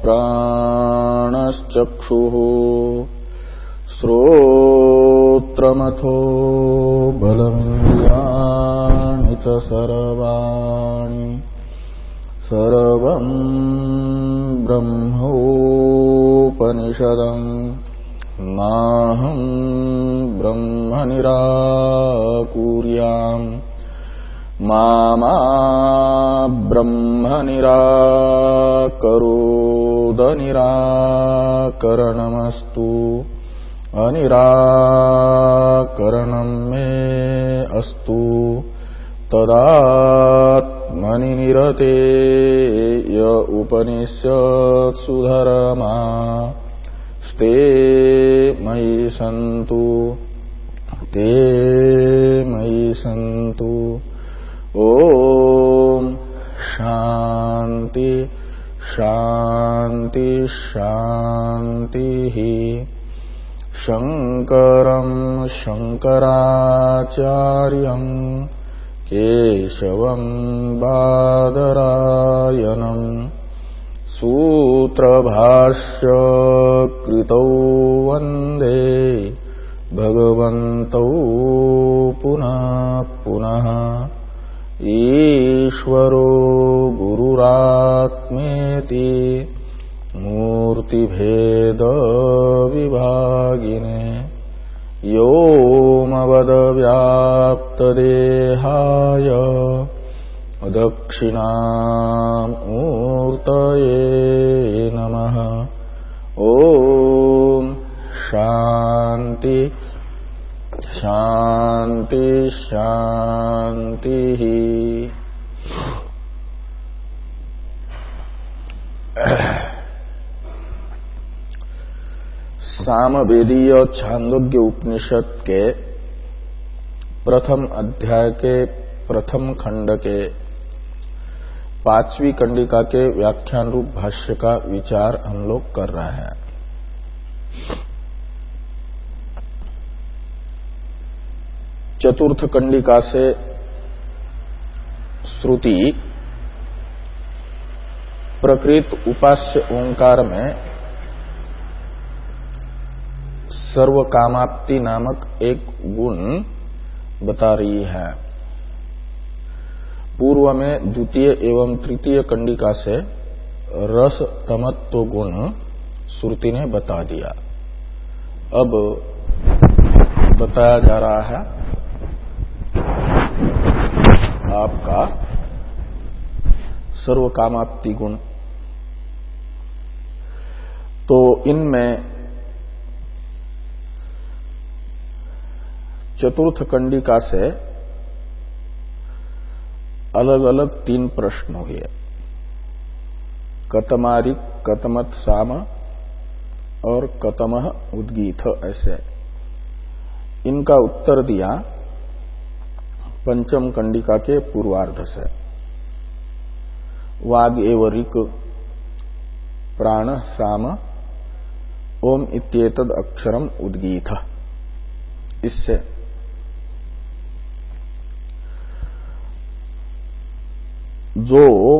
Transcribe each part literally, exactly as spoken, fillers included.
प्राणश्चक्षुः श्रोत्रमथो बलमिन्द्रियाणि च सर्वाणि सर्वं ब्रह्मोपनिषदम् नाहं ब्रह्म निराकुर्याम् मा मा ब्रह्म निराकरोदनिराकरणमस्तु अनिराकरणं मे अस्तु तदात्मनि निरते य उपनिषत्सु धर्मा स्ते मयि सन्तु ते मयि सन्तु। ओम शांति शांति शांति। शंकरं शंकराचार्यं केशवं बादरायणं सूत्रभाष्य कृतौ वन्दे भगवन्तौ पुनः पुनः। ईश्वरो गुरुरात्मेति मूर्तिभेद विभागिने व्योमवद्व्याप्तदेहाय दक्षिणामूर्तये नमः। ओम शांति शांति शांति। सामवेदीय छांदोग्य उपनिषद के प्रथम अध्याय के प्रथम खंड के पांचवी कंडिका के व्याख्यान रूप भाष्य का विचार हम लोग कर रहे हैं। चतुर्थ कंडिका से श्रुति प्रकृत उपास्य ओंकार में सर्वकामाप्ति नामक एक गुण बता रही है। पूर्व में द्वितीय एवं तृतीय कंडिका से रस तमत्व गुण श्रुति ने बता दिया। अब बताया जा रहा है आपका सर्वकामाप्ति गुण। तो इनमें चतुर्थ कंडिका से अलग अलग तीन प्रश्न हुए। कतमारिक, कतमत साम और कतमह उद्गीत, ऐसे इनका उत्तर दिया पंचम कंडिका के पूर्वार्ध से। वाग एव ऋक् प्राण साम ओम इत्येतद अक्षरम उद्गीत, इससे जो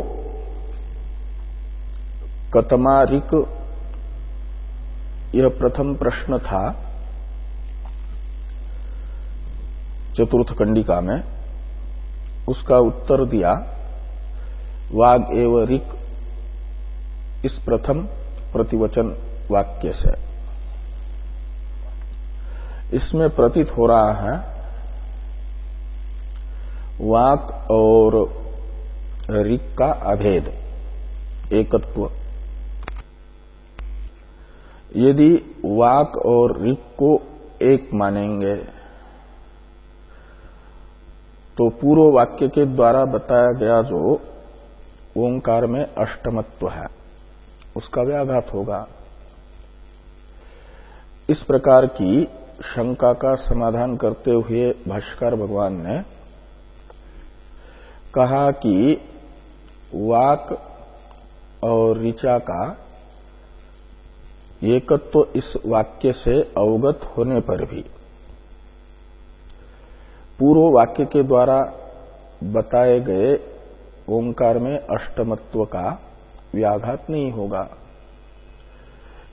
कतमारिक यह प्रथम प्रश्न था चतुर्थ कंडिका में, उसका उत्तर दिया वाग एव ऋक् इस प्रथम प्रतिवचन वाक्य से। इसमें प्रतीत हो रहा है वाक और ऋक् का अभेद, एकत्व। यदि वाक और ऋक् को एक मानेंगे तो पूर्व वाक्य के द्वारा बताया गया जो ओंकार में अष्टमत्व है उसका व्याघात होगा। इस प्रकार की शंका का समाधान करते हुए भाष्यकार भगवान ने कहा कि वाक और ऋचा का एकत्व इस वाक्य से अवगत होने पर भी पूर्व वाक्य के द्वारा बताए गए ओंकार में अष्टमत्व का व्याघात नहीं होगा।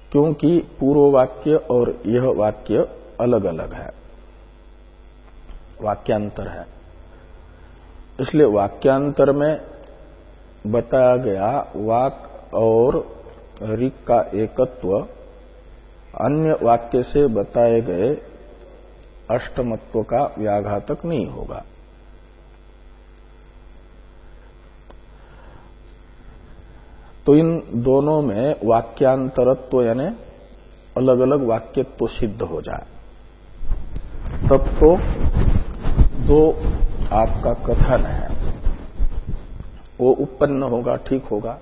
क्योंकि पूर्व वाक्य और यह वाक्य अलग अलग है, वाक्यांतर है। इसलिए वाक्यांतर में बताया गया वाक और ऋक् का एकत्व अन्य वाक्य से बताए गए अष्टमत्व का व्याघातक नहीं होगा। तो इन दोनों में वाक्यांतरत्व यानी अलग अलग वाक्यत्व सिद्ध हो जाए, तब तो जो आपका कथन है वो उत्पन्न होगा, ठीक होगा।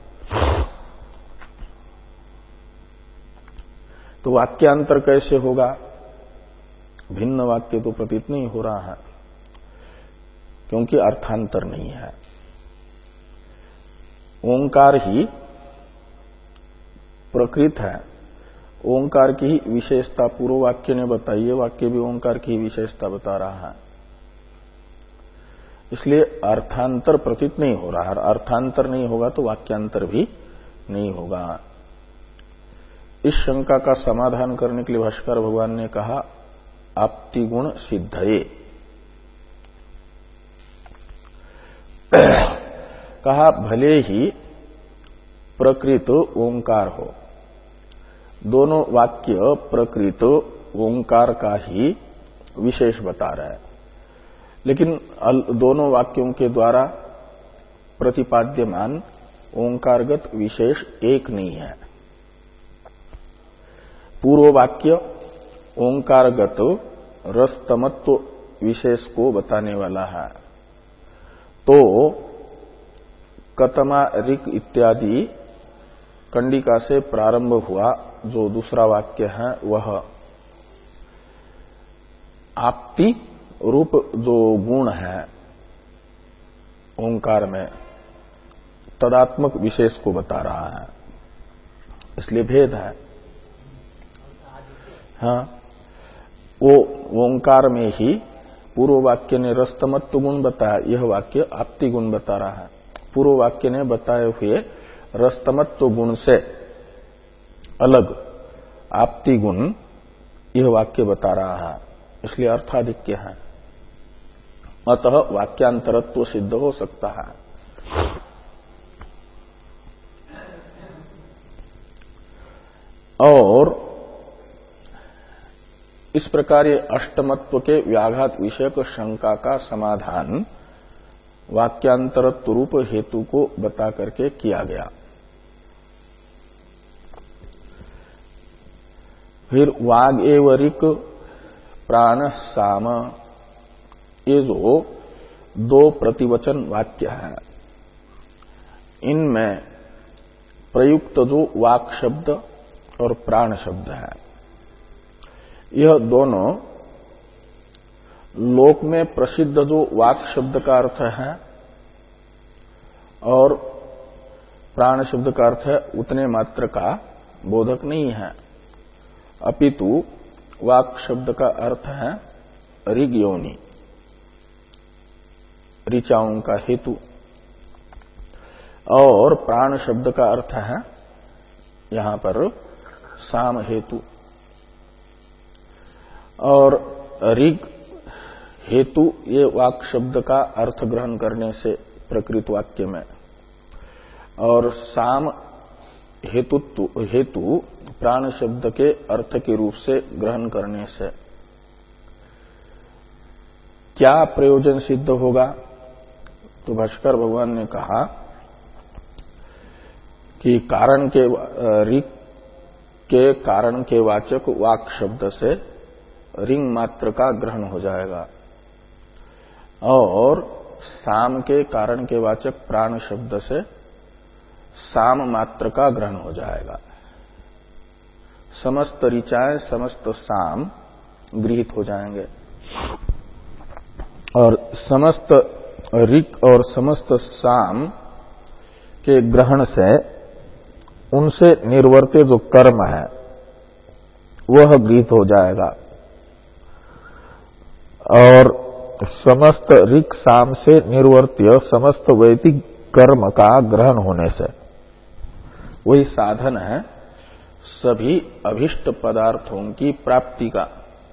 तो वाक्यांतर कैसे होगा? भिन्न वाक्य तो प्रतीत नहीं हो रहा है, क्योंकि अर्थांतर नहीं है। ओंकार ही प्रकृत है, ओंकार की ही विशेषता पूर्व वाक्य ने बताई है, वाक्य भी ओंकार की ही विशेषता बता रहा है। इसलिए अर्थांतर प्रतीत नहीं हो रहा है। अर्थांतर नहीं होगा तो वाक्यांतर भी नहीं होगा। इस शंका का समाधान करने के लिए भाष्कर भगवान ने कहा आप्ति गुण सिद्धये। कहा भले ही प्रकृत ओंकार हो, दोनों वाक्य प्रकृत ओंकार का ही विशेष बता रहे हैं, लेकिन दोनों वाक्यों के द्वारा प्रतिपाद्यमान ओंकारगत विशेष एक नहीं है। पूर्व वाक्य ओंकारगत रसतमत्व विशेष को बताने वाला है, तो कतमा ऋक् इत्यादि कंडिका से प्रारंभ हुआ जो दूसरा वाक्य है वह आप्ति रूप जो गुण है ओंकार में तदात्मक विशेष को बता रहा है, इसलिए भेद है। हाँ, वो ओंकार में ही पूर्व वाक्य ने रसतमत्व गुण बताया, यह वाक्य आप्ति गुण बता रहा है। पूर्व वाक्य ने बताए हुए रसतमत्व गुण से अलग आप्ति गुण यह वाक्य बता रहा है, इसलिए अर्थाधिक्य है। अतः वाक्यांतरत्व सिद्ध हो सकता है। और इस प्रकार ये अष्टमत्व के व्याघात विषयक शंका का समाधान वाक्यांतरत्व रूप हेतु को बता करके किया गया। फिर वाग एवरिक प्राण साम, ये जो दो प्रतिवचन वाक्य है, इनमें प्रयुक्त जो वाक शब्द और प्राण शब्द है, यह दोनों लोक में प्रसिद्ध जो वाक शब्द का अर्थ है और प्राण शब्द का अर्थ है उतने मात्र का बोधक नहीं है, अपितु वाक शब्द का अर्थ है ऋग योनि, ऋचाओं का हेतु, और प्राण शब्द का अर्थ है यहां पर साम हेतु। और ऋग हेतु ये वाक शब्द का अर्थ ग्रहण करने से प्रकृत वाक्य में, और साम हेतुत्व हेतु प्राण शब्द के अर्थ के रूप से ग्रहण करने से क्या प्रयोजन सिद्ध होगा? तो भाष्कर भगवान ने कहा कि कारण के ऋक् के कारण के वाचक वाक शब्द से रिंग मात्र का ग्रहण हो जाएगा, और साम के कारण के वाचक प्राण शब्द से साम मात्र का ग्रहण हो जाएगा। समस्त ऋचाएं समस्त साम गृहीत हो जाएंगे, और समस्त ऋक् और समस्त साम के ग्रहण से उनसे निर्वर्त्य जो कर्म है वह गृहीत हो जाएगा, और समस्त ऋक् साम से निर्वर्त्य समस्त वैदिक कर्म का ग्रहण होने से वही साधन है सभी अभिष्ट पदार्थों की प्राप्ति का,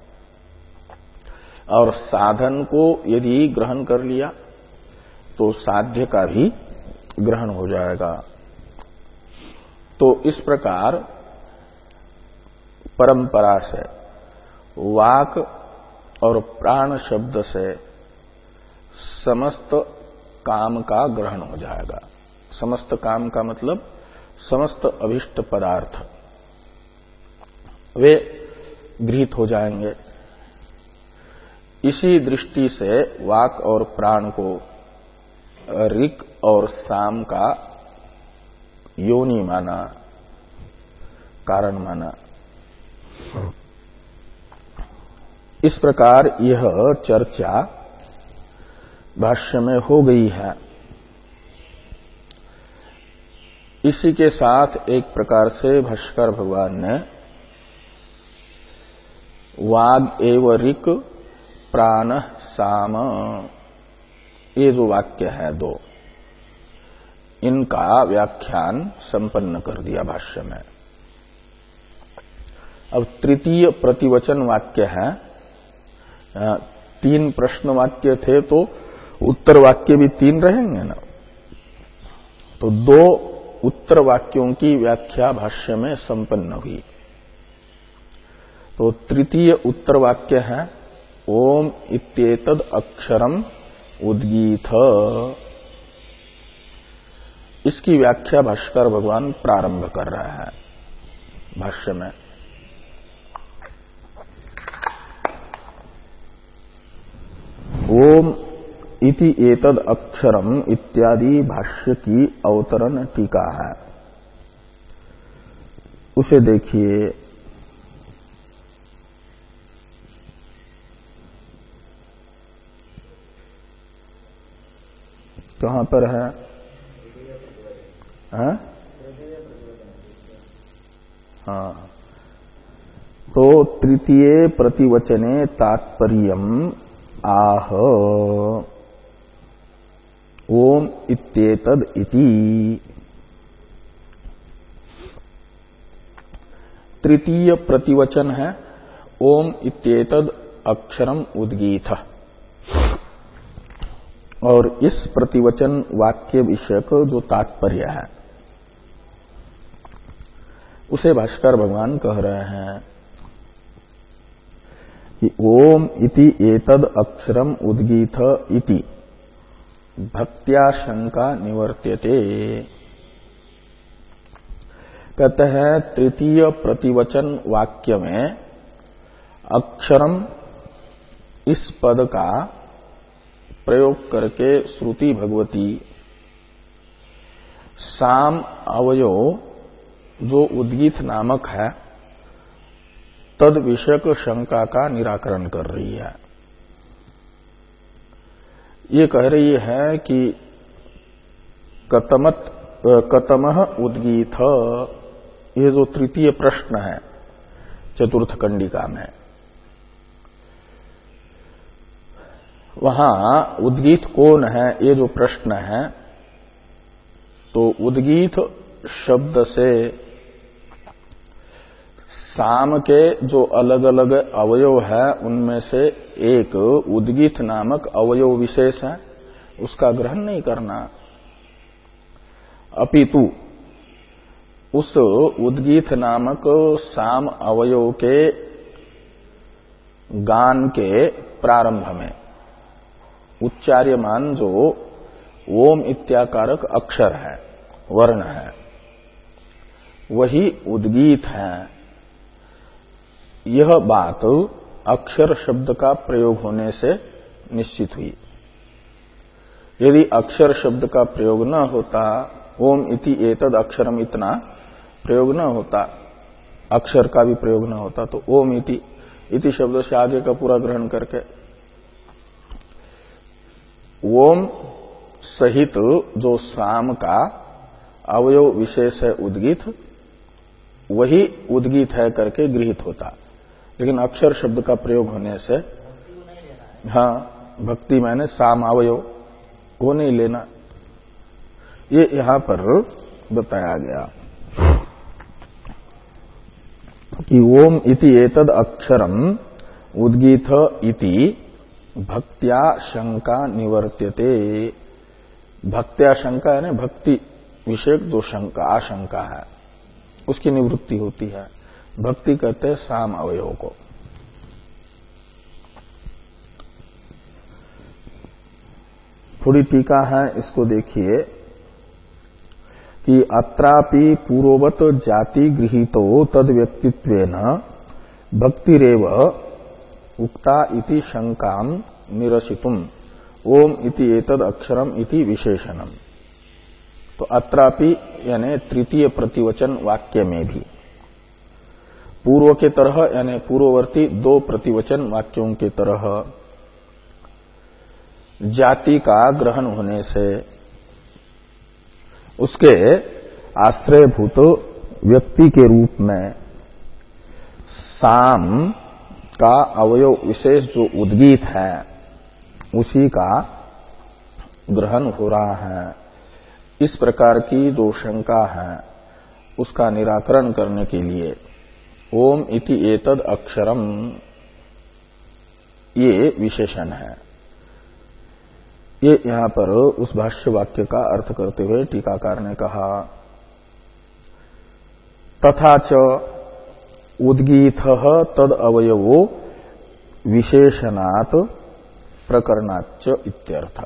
और साधन को यदि ग्रहण कर लिया तो साध्य का भी ग्रहण हो जाएगा। तो इस प्रकार परंपरा से वाक और प्राण शब्द से समस्त काम का ग्रहण हो जाएगा। समस्त काम का मतलब समस्त अभिष्ट पदार्थ वे गृहीत हो जाएंगे। इसी दृष्टि से वाक और प्राण को ऋक् और साम का योनि माना, कारण माना। इस प्रकार यह चर्चा भाष्य में हो गई है। इसी के साथ एक प्रकार से भाष्कर भगवान ने वाग एव ऋक् प्राण साम, ये जो वाक्य है दो, इनका व्याख्यान संपन्न कर दिया भाष्य में। अब तृतीय प्रतिवचन वाक्य है। तीन प्रश्न वाक्य थे तो उत्तर वाक्य भी तीन रहेंगे ना, तो दो उत्तर वाक्यों की व्याख्या भाष्य में संपन्न हुई। तो तृतीय उत्तर वाक्य है ओम इत्येतद अक्षरम उद्गीथ। इसकी व्याख्या भाष्कर भगवान प्रारंभ कर रहा है भाष्य में। ओम इति एतद अक्षरम इत्यादि भाष्य की अवतरण टीका है, उसे देखिए। कहां पर है? हाँ हाँ, तो तृतीय प्रतिवचने तात्पर्यम आह ओम इत्येतद इति। तृतीय प्रतिवचन है ओम इत्येतद अक्षरम उद्गीथ, और इस प्रतिवचन वाक्य विषयक जो तात्पर्य है उसे भाष्कर भगवान कह रहे हैं कि ओम इति एतद अक्षरम उद्गीथ इति भक्त्या शंका निवर्त्यते। कहते हैं तृतीय प्रतिवचन वाक्य में अक्षरम इस पद का प्रयोग करके श्रुति भगवती साम अवयव जो उद्गीत नामक है तद विषयक शंका का निराकरण कर रही है। ये कह रही है कि कतमत कतमः उद्गीथ, ये जो तृतीय प्रश्न है चतुर्थ कंडिका में, वहां उद्गीत कौन है ये जो प्रश्न है, तो उद्गीत शब्द से साम के जो अलग अलग अवयव है उनमें से एक उद्गीत नामक अवयव विशेष है, उसका ग्रहण नहीं करना, अपितु उस उद्गीत नामक साम अवयव के गान के प्रारंभ में उच्चार्यमान जो ओम इत्याकारक अक्षर है, वर्ण है, वही उद्गीत है। यह बात अक्षर शब्द का प्रयोग होने से निश्चित हुई। यदि अक्षर शब्द का प्रयोग न होता, ओम इति एतद अक्षरम इतना प्रयोग न होता, अक्षर का भी प्रयोग न होता, तो ओम इति इति शब्द से आगे का पूरा ग्रहण करके ओम सहित जो साम का अवयव विशेष है उद्गीत, वही उद्गीत है करके गृहीत होता। लेकिन अक्षर शब्द का प्रयोग होने से, हाँ भक्ति मैंने साम अवयव वो नहीं लेना, ये यहां पर बताया गया। कि ओम इति एतद अक्षरम उद्गीत इति भक्त्या शंका निवर्त्यते। भक्त्या शंका यानी भक्ति विषयक जो शंका आशंका है उसकी निवृत्ति होती है। भक्ति कहते हैं साम अवयव को। थोड़ी टीका है, इसको देखिए कि अत्रापि पूर्ववत जाति गृहीतो तद व्यक्तित्वेन भक्तिरेव उक्ता इति शंकाम निरसितुम ओम इति एतद अक्षरम इति विशेषणम। तो अत्रापि यानी तृतीय प्रतिवचन वाक्य में भी पूर्व के तरह यानी पूर्ववर्ती दो प्रतिवचन वाक्यों के तरह जाति का ग्रहण होने से उसके आश्रयभूत व्यक्ति के रूप में साम का अवयव विशेष जो उद्गीत है उसी का ग्रहण हो रहा है। इस प्रकार की जो शंका है उसका निराकरण करने के लिए ओम इति एतद अक्षरम ये विशेषण है। ये यहां पर उस भाष्य वाक्य का अर्थ करते हुए टीकाकार ने कहा तथा च उद्गीत तद अवयवो विशेषणात् प्रकरणाच्च इत्यर्थ।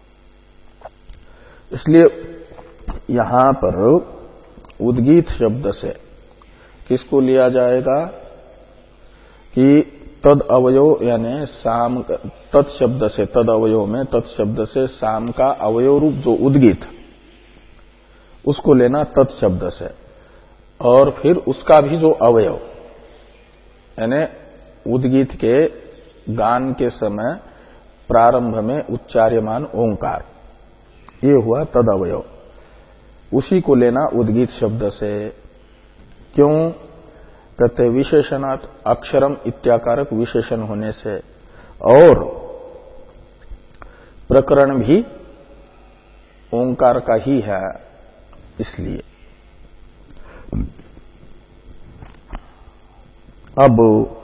इसलिए यहां पर उद्गीत शब्द से किसको लिया जाएगा कि तद अवयव यानी साम तत्शब्द से तद अवयव में तत्शब्द से साम का अवयव रूप जो उद्गीत उसको लेना तत्शब्द से और फिर उसका भी जो अवयव यानी उद्गीत के गान के समय प्रारंभ में उच्चार्यमान ओंकार ये हुआ तद अवयव, उसी को लेना उद्गीत शब्द से। क्यों कहते विशेषणात् अक्षरम इत्याकारक विशेषण होने से और प्रकरण भी ओंकार का ही है इसलिए। अब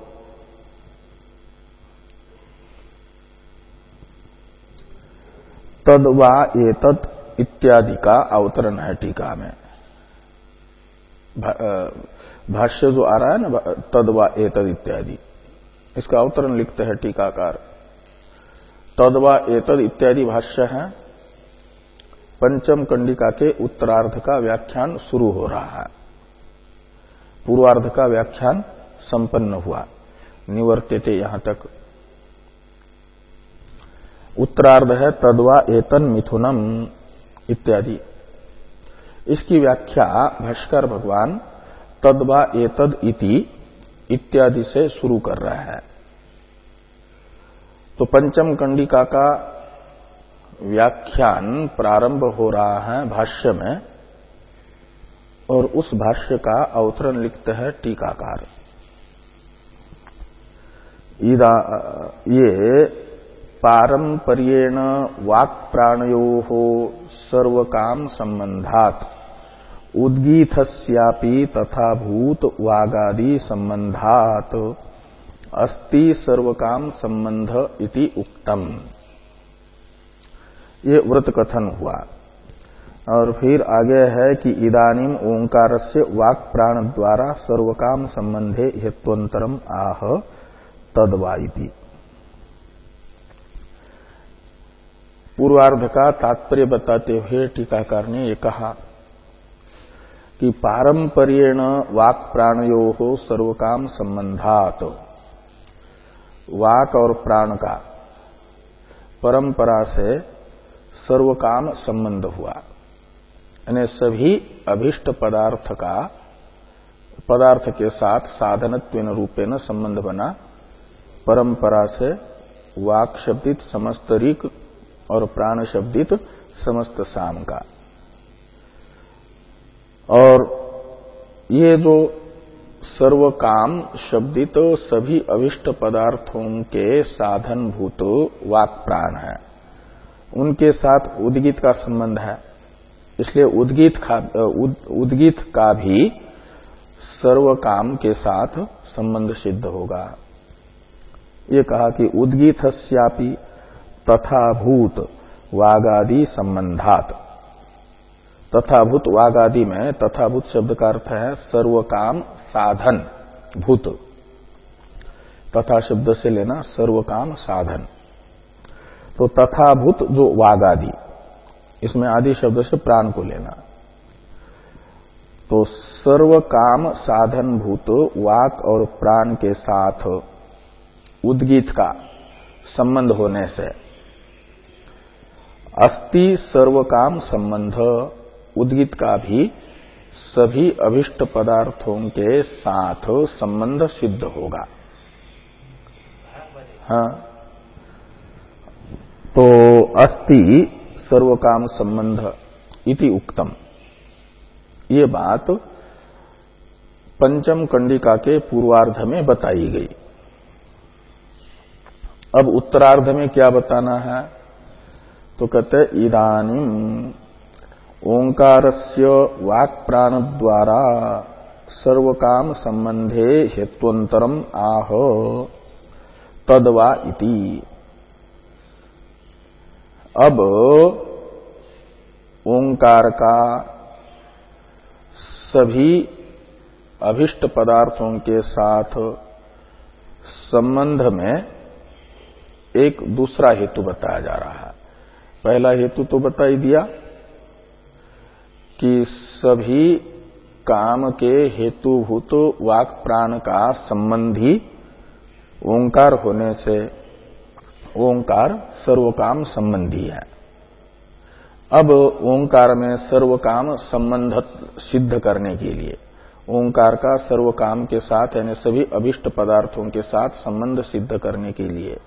तद वा एतद इत्यादि का अवतरण है टीका में। भाष्य जो आ रहा है ना तद वा एतद इत्यादि, इसका अवतरण लिखते हैं टीकाकार। तद वा एतद इत्यादि भाष्य है। पंचम कंडिका के उत्तरार्ध का व्याख्यान शुरू हो रहा है। पूर्वार्ध का व्याख्यान संपन्न हुआ, निवर्त्यते यहां तक। उत्तरार्ध है तद्वा एतन मिथुनम इत्यादि। इसकी व्याख्या भाष्कर भगवान तद्वा एतद इति इत्यादि से शुरू कर रहा है। तो पंचम कंडिका का व्याख्यान प्रारंभ हो रहा है भाष्य में और उस भाष्य का अवतरण लिखते हैं टीकाकार। इदा ये पारंपर्येण वाक् प्राणयोः सर्वकाम संबंधात् उद्गीतस्यापि तथा भूत वागादि संबंधात् अस्ति सर्वकाम संबंध इति उक्तम। ये व्रत कथन हुआ। और फिर आगे है कि इदानीम ओंकारस्य वाक् प्राण द्वारा सर्वकाम संबंधे हेत्वंतरम आह तद्वा इति। पूर्वार्ध का तात्पर्य बताते हुए टीकाकार ने ये कहा कि पारंपर्येण वाक् प्राणयोः सर्वकाम संबंधात्, वाक और प्राण का परंपरा से सर्वकाम संबंध हुआ। यानी सभी अभिष्ट पदार्थ का पदार्थ के साथ साधनत्वेन रूपेण संबंध बना। परंपरा से वाक शब्दित समस्त ऋक् और प्राण शब्दित समस्त साम का। और ये जो सर्वकाम शब्दित सभी अभिष्ट पदार्थों के साधनभूत वाक् प्राण है, उनके साथ उद्गीत का संबंध है। इसलिए उद्गीत का, उद, उद्गीत का भी सर्व काम के साथ संबंध सिद्ध होगा। ये कहा कि उद्गीतस्यापि तथाभूत वागादि संबंधात। तथाभूत वागादि में तथाभूत शब्द का अर्थ है सर्व काम साधन भूत। तथा शब्द से लेना सर्व काम साधन। तो तथाभूत जो वागादि, इसमें आदि शब्द से प्राण को लेना। तो सर्व काम साधन भूत वाक और प्राण के साथ उद्गीत का संबंध होने से अस्ति सर्व काम संबंध, उद्गीत का भी सभी अभिष्ट पदार्थों के साथ संबंध सिद्ध होगा। हाँ, तो अस्ति सर्व काम संबंध इति उक्तम, ये बात पंचम कंडिका के पूर्वार्ध में बताई गई। अब उत्तरार्ध में क्या बताना है? तो कहते इदानीम ओंकारस्य वाक् प्राण द्वारा सर्वकाम संबंधे हेत्वंतरम आह तद्वा इति। अब ओंकार का सभी अभिष्ट पदार्थों के साथ संबंध में एक दूसरा हेतु बताया जा रहा है। पहला हेतु तो बता ही दिया कि सभी काम के हेतुभूत वाक् प्राण का संबंधी ओंकार होने से ओंकार सर्वकाम संबंधी है। अब ओंकार में सर्वकाम संबंध सिद्ध करने के लिए ओंकार का सर्वकाम के साथ यानी सभी अभिष्ट पदार्थों के साथ संबंध सिद्ध करने के लिए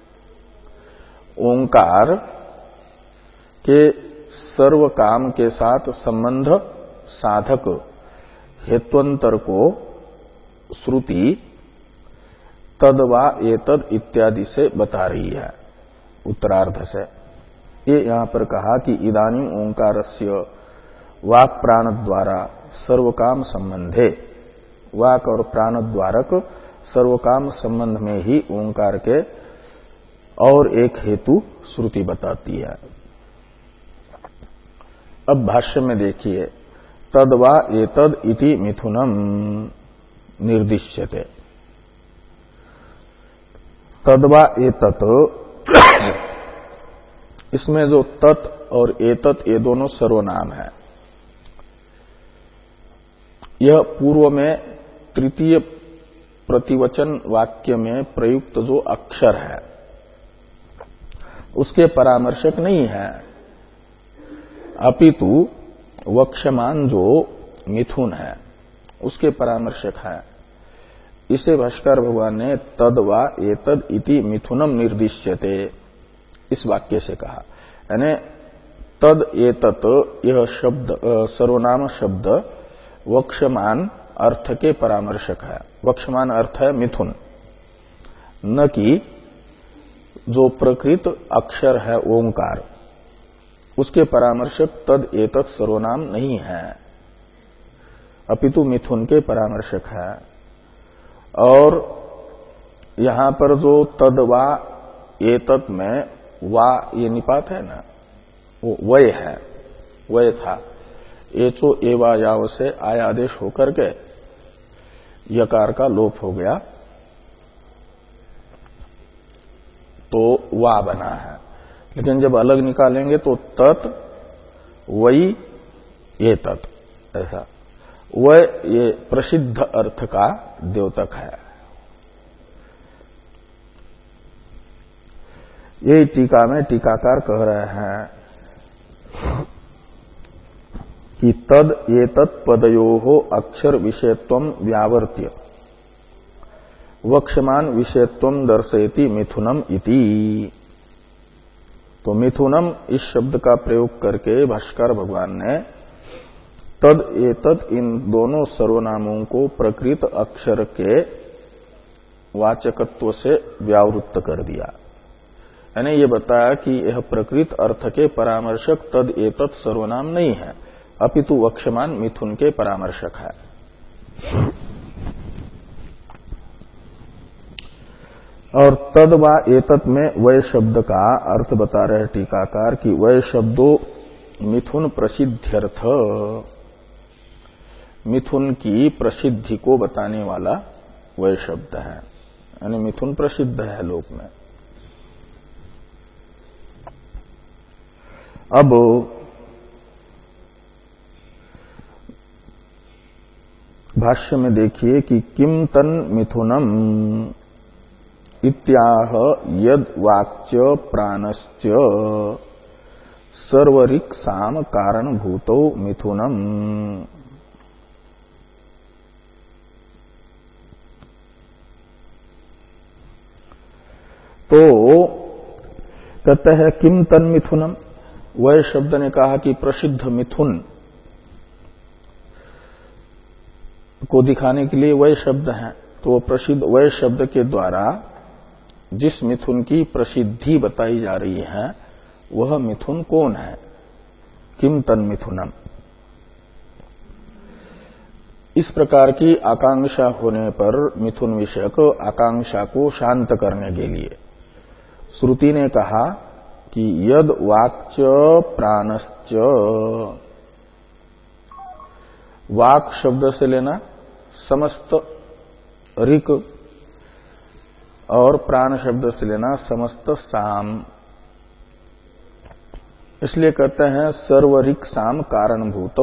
ओंकार के सर्वकाम के साथ संबंध साधक हेत्वंतर को श्रुति तद्वा एतद इत्यादि से बता रही है उत्तरार्ध से। ये यहां पर कहा कि इदानीं ओंकारस्य वाक् प्राण द्वारा सर्वकाम संबंधे, वाक् और प्राण द्वारक सर्वकाम संबंध में ही ओंकार के और एक हेतु श्रुति बताती है। अब भाष्य में देखिए, तद्वा एतद इति मिथुनम निर्दिश्यते। तद्वा एतत्, इसमें जो तत् और एतत् ये दोनों सर्वनाम है। यह पूर्व में तृतीय प्रतिवचन वाक्य में प्रयुक्त जो अक्षर है उसके परामर्शक नहीं है, अपितु वक्ष्यमान जो मिथुन है उसके परामर्शक है। इसे भाष्कर भगवान ने तद्वा एतद इति मिथुनम निर्दिश्यते इस वाक्य से कहा। यानी तद एतत यह शब्द सर्वनाम शब्द वक्ष्यमान अर्थ के परामर्शक है। वक्ष्यमान अर्थ है मिथुन, न कि जो प्रकृत अक्षर है ओंकार उसके परामर्शक तद एतत् सर्वनाम नहीं है, अपितु मिथुन के परामर्शक है। और यहां पर जो तद्वा एतत् में वा ये निपात है ना, वो वय है, वय था। एचो एवा याव से आय आदेश होकर के यकार का लोप हो गया तो वा बना है। लेकिन जब अलग निकालेंगे तो तत् वही ये तत्, ऐसा वह ये प्रसिद्ध अर्थ का द्योतक है। यही टीका में टीकाकार कह रहे हैं कि तद एतत् पदयोः अक्षर विषयत्वं व्यावर्त्य वक्ष्यमान विषयत्वं दर्शयति मिथुनम इति। तो मिथुनम इस शब्द का प्रयोग करके भाष्कर भगवान ने तद एतद इन दोनों सर्वनामों को प्रकृत अक्षर के वाचकत्व से व्यावृत्त कर दिया। यानी ये बताया कि यह प्रकृत अर्थ के परामर्शक तद एतत् सर्वनाम नहीं है, अपितु वक्ष्यमान मिथुन के परामर्शक है। और तद वा एतत् में वय शब्द का अर्थ बता रहे टीकाकार कि वय शब्दो मिथुन प्रसिद्ध्यर्थ, मिथुन की प्रसिद्धि को बताने वाला वय शब्द है, यानी मिथुन प्रसिद्ध है लोक में। अब भाष्य में देखिए कि किम तन मिथुनम इत्याह यद वाक्य प्राणश्च सर्वरिक साम कारण भूतो मिथुनम। तो कहते हैं किम तन मिथुनम, वह शब्द ने कहा कि प्रसिद्ध मिथुन को दिखाने के लिए वह शब्द है, तो प्रसिद्ध वह शब्द के द्वारा जिस मिथुन की प्रसिद्धि बताई जा रही है वह मिथुन कौन है? किम तन मिथुनम। इस प्रकार की आकांक्षा होने पर मिथुन विषयक आकांक्षा को शांत करने के लिए श्रुति ने कहा कि यद वाक्य प्राणश्च, वाक शब्द से लेना समस्त ऋक और प्राण शब्द से लेना समस्त साम, इसलिए कहते हैं सर्वरिक साम कारणभूतौ।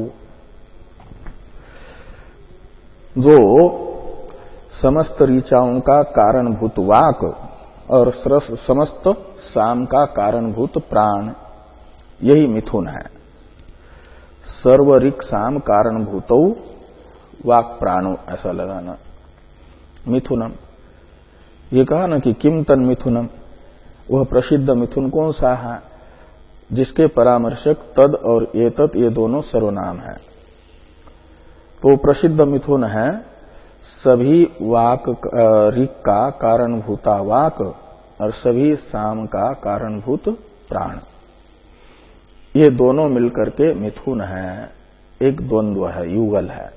जो समस्त ऋचाओं का कारणभूत वाक और समस्त साम का कारणभूत प्राण, यही मिथुन है। सर्वरिक साम कारणभूतौ वाक प्राणो, ऐसा लगाना मिथुनम। ये कहा ना कि किम तन मिथुनम, वह प्रसिद्ध मिथुन कौन सा है जिसके परामर्शक तद और एतत् ये दोनों सर्वनाम है। तो प्रसिद्ध मिथुन है सभी वाक ऋक का कारणभूता वाक और सभी साम का कारणभूत प्राण, ये दोनों मिलकर के मिथुन है, एक द्वंद्व है, युगल है।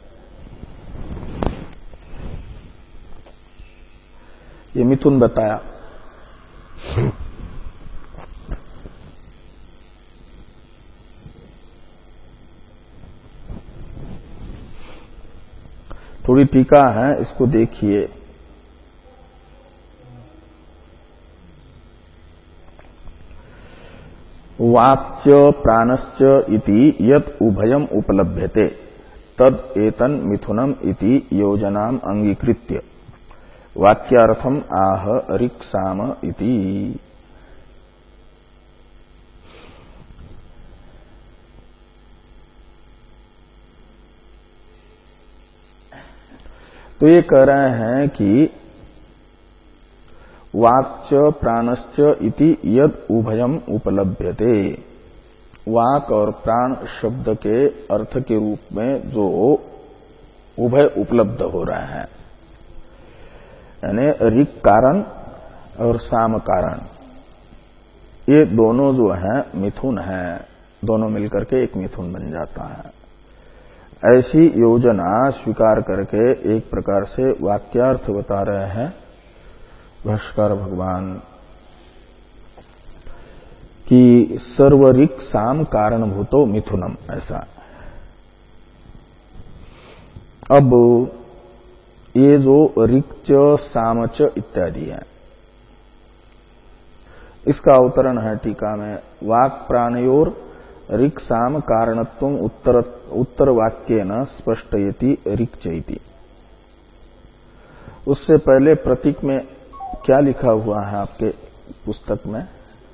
ये मिथुन बताया। थोड़ी टीका है, इसको देखिए। वाक्य प्राणश्च इति यत् उभयम उपलभ्यते तद एतन मिथुनम इति योजनाम अंगीकृत्य वाक्यार्थम आह ऋक् साम इति। तो ये कह रहे हैं कि वाक्च प्राणश्च इति यद उभयम उपलभ्यते, वाक और प्राण शब्द के अर्थ के रूप में जो उभय उपलब्ध हो रहा है, यानी ऋक् कारण और साम कारण, ये दोनों जो है मिथुन है, दोनों मिलकर के एक मिथुन बन जाता है। ऐसी योजना स्वीकार करके एक प्रकार से वाक्यार्थ बता रहे हैं भाष्यकार भगवान कि सर्वऋक् साम कारणभूतो मिथुनम, ऐसा। अब ये जो ऋक् सामच इत्यादि है, इसका अवतरण है टीका में। वाक् प्राणयोर ऋक् साम कारणत्वम उत्तर उत्तर वाक्येन स्पष्टयति ऋक् चैति। उससे पहले प्रतीक में क्या लिखा हुआ है आपके पुस्तक में?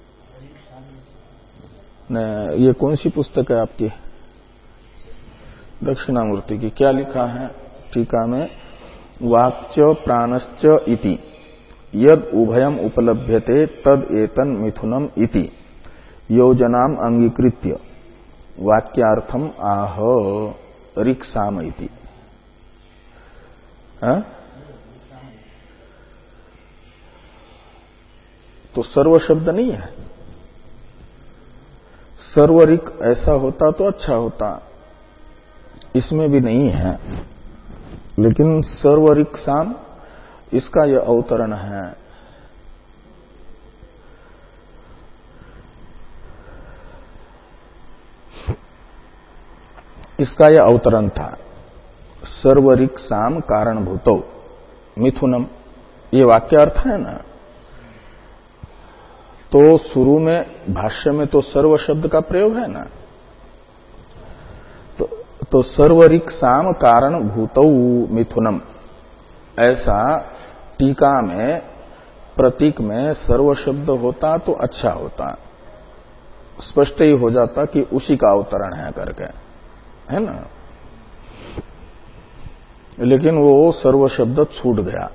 न, ये कौन सी पुस्तक है आपकी? दक्षिणामूर्ति की। क्या लिखा है टीका में? वाक्च प्राणश्च इति यद उभयम उपलभ्यते तद एतन मिथुनम इति योजनाम अंगीकृत्य वाक्यार्थम आह ऋक् साम इति। तो सर्व शब्द नहीं है। सर्वऋक् ऐसा होता तो अच्छा होता, इसमें भी नहीं है, लेकिन सर्वऋक् साम इसका यह अवतरण है इसका यह अवतरण था। सर्वरिक साम कारणभूतो मिथुनम, ये वाक्य अर्थ है ना। तो शुरू में भाष्य में तो सर्व शब्द का प्रयोग है ना, तो, तो सर्वरिक साम कारण भूतौ मिथुनम, ऐसा टीका में प्रतीक में सर्व शब्द होता तो अच्छा होता, स्पष्ट ही हो जाता कि उसी का अवतरण है करके, है ना। लेकिन वो सर्व शब्द छूट गया।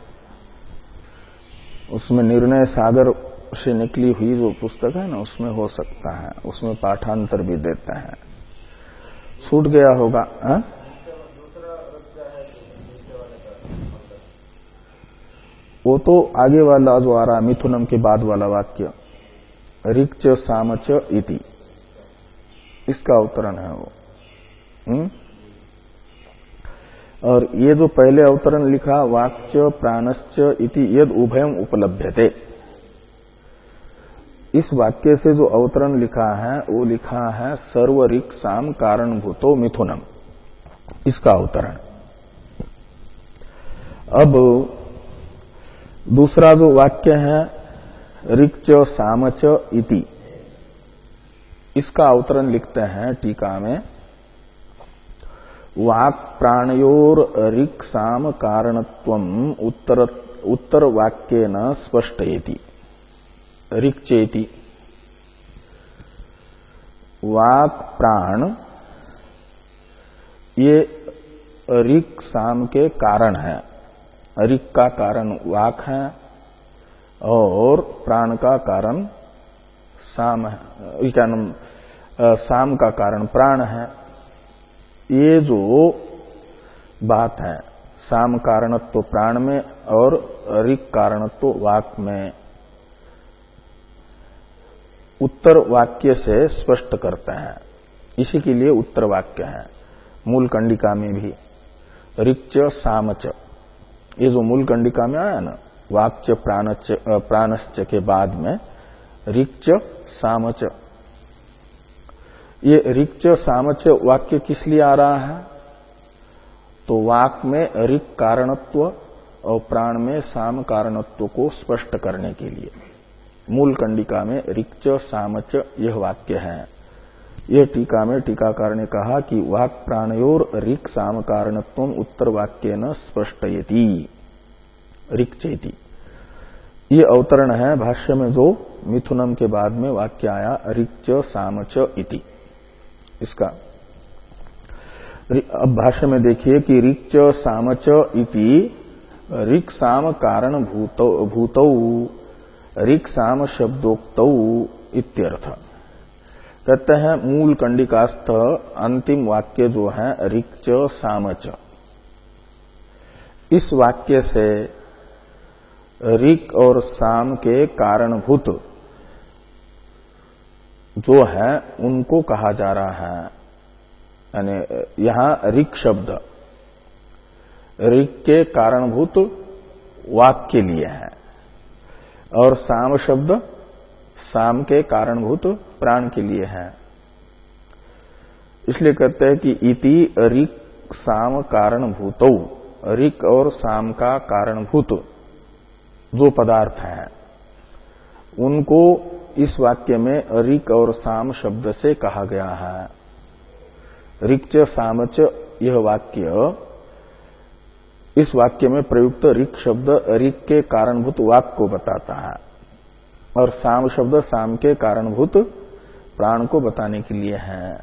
उसमें निर्णय सागर से निकली हुई जो पुस्तक है ना, उसमें हो सकता है, उसमें पाठांतर भी देते हैं, छूट गया होगा। हा? वो तो आगे वाला जो आ रहा मिथुनम के बाद वाला वाक्य, ऋक्च सामच इति, इसका अवतरण है वो। हुँ? और ये जो पहले अवतरण लिखा वाक्च प्राणश्च इति यद उभयम उपलभ्यते, इस वाक्य से जो अवतरण लिखा है वो लिखा है सर्वरिक साम कारणभूतो मिथुनम, इसका अवतरण। अब दूसरा जो वाक्य है ऋक्च सामच इति, इसका अवतरण लिखते हैं टीका में वाक् प्राणयोर ऋक् साम कारणत्वम उत्तर उत्तर वाक्येन स्पष्टयति। ऋक्चेति, वाक् प्राण ये ऋक् साम के कारण है। ऋक् का कारण वाक् है और प्राण का कारण साम है, क्या नाम, साम का कारण प्राण है। ये जो बात है साम कारणत्व प्राण में और ऋक् कारणत्व वाक् में, उत्तर वाक्य से स्पष्ट करते हैं, इसी के लिए उत्तर वाक्य है। मूल कंडिका में भी ऋक्च सामच, ये जो मूल कंडिका में आया ना, वाक्च प्राणच प्राणश्च के बाद में ऋक्च सामच, ये ऋक्च सामच वाक्य किस लिए आ रहा है? तो वाक में ऋक् कारणत्व और प्राण में साम कारणत्व को स्पष्ट करने के लिए मूल कंडिका में ऋक्च सामच यह वाक्य है। यह टीका में टीकाकार ने कहा कि वाक् प्राणयोर ऋक् साम कारणत्व उत्तर वाक्य न स्पष्टयति ऋक्चेति। ये अवतरण है भाष्य में जो मिथुनम के बाद में वाक्य आया ऋक्च सामच इति, इसका। अब भाष्य में देखिए कि ऋक्च सामच इति ऋक् साम कारण भूतौ भूतौ ऋक् साम शब्दोक्तौ इत्यर्थ। कहते हैं मूल कंडिकास्थ अंतिम वाक्य जो है ऋक्च सामच, इस वाक्य से ऋक् और साम के कारणभूत जो है उनको कहा जा रहा है। यानी यहां ऋक् शब्द ऋक् के कारणभूत वाक्य के लिए है और साम शब्द साम के कारणभूत प्राण के लिए है। इसलिए कहते हैं कि इति ऋक् साम कारणभूतौ, ऋक् और साम का कारणभूत जो पदार्थ है उनको इस वाक्य में ऋक् और साम शब्द से कहा गया है। ऋक्च सामच यह वाक्य, इस वाक्य में प्रयुक्त ऋक् शब्द ऋक् के कारणभूत वाक्य को बताता है और साम शब्द साम के कारणभूत प्राण को बताने के लिए है।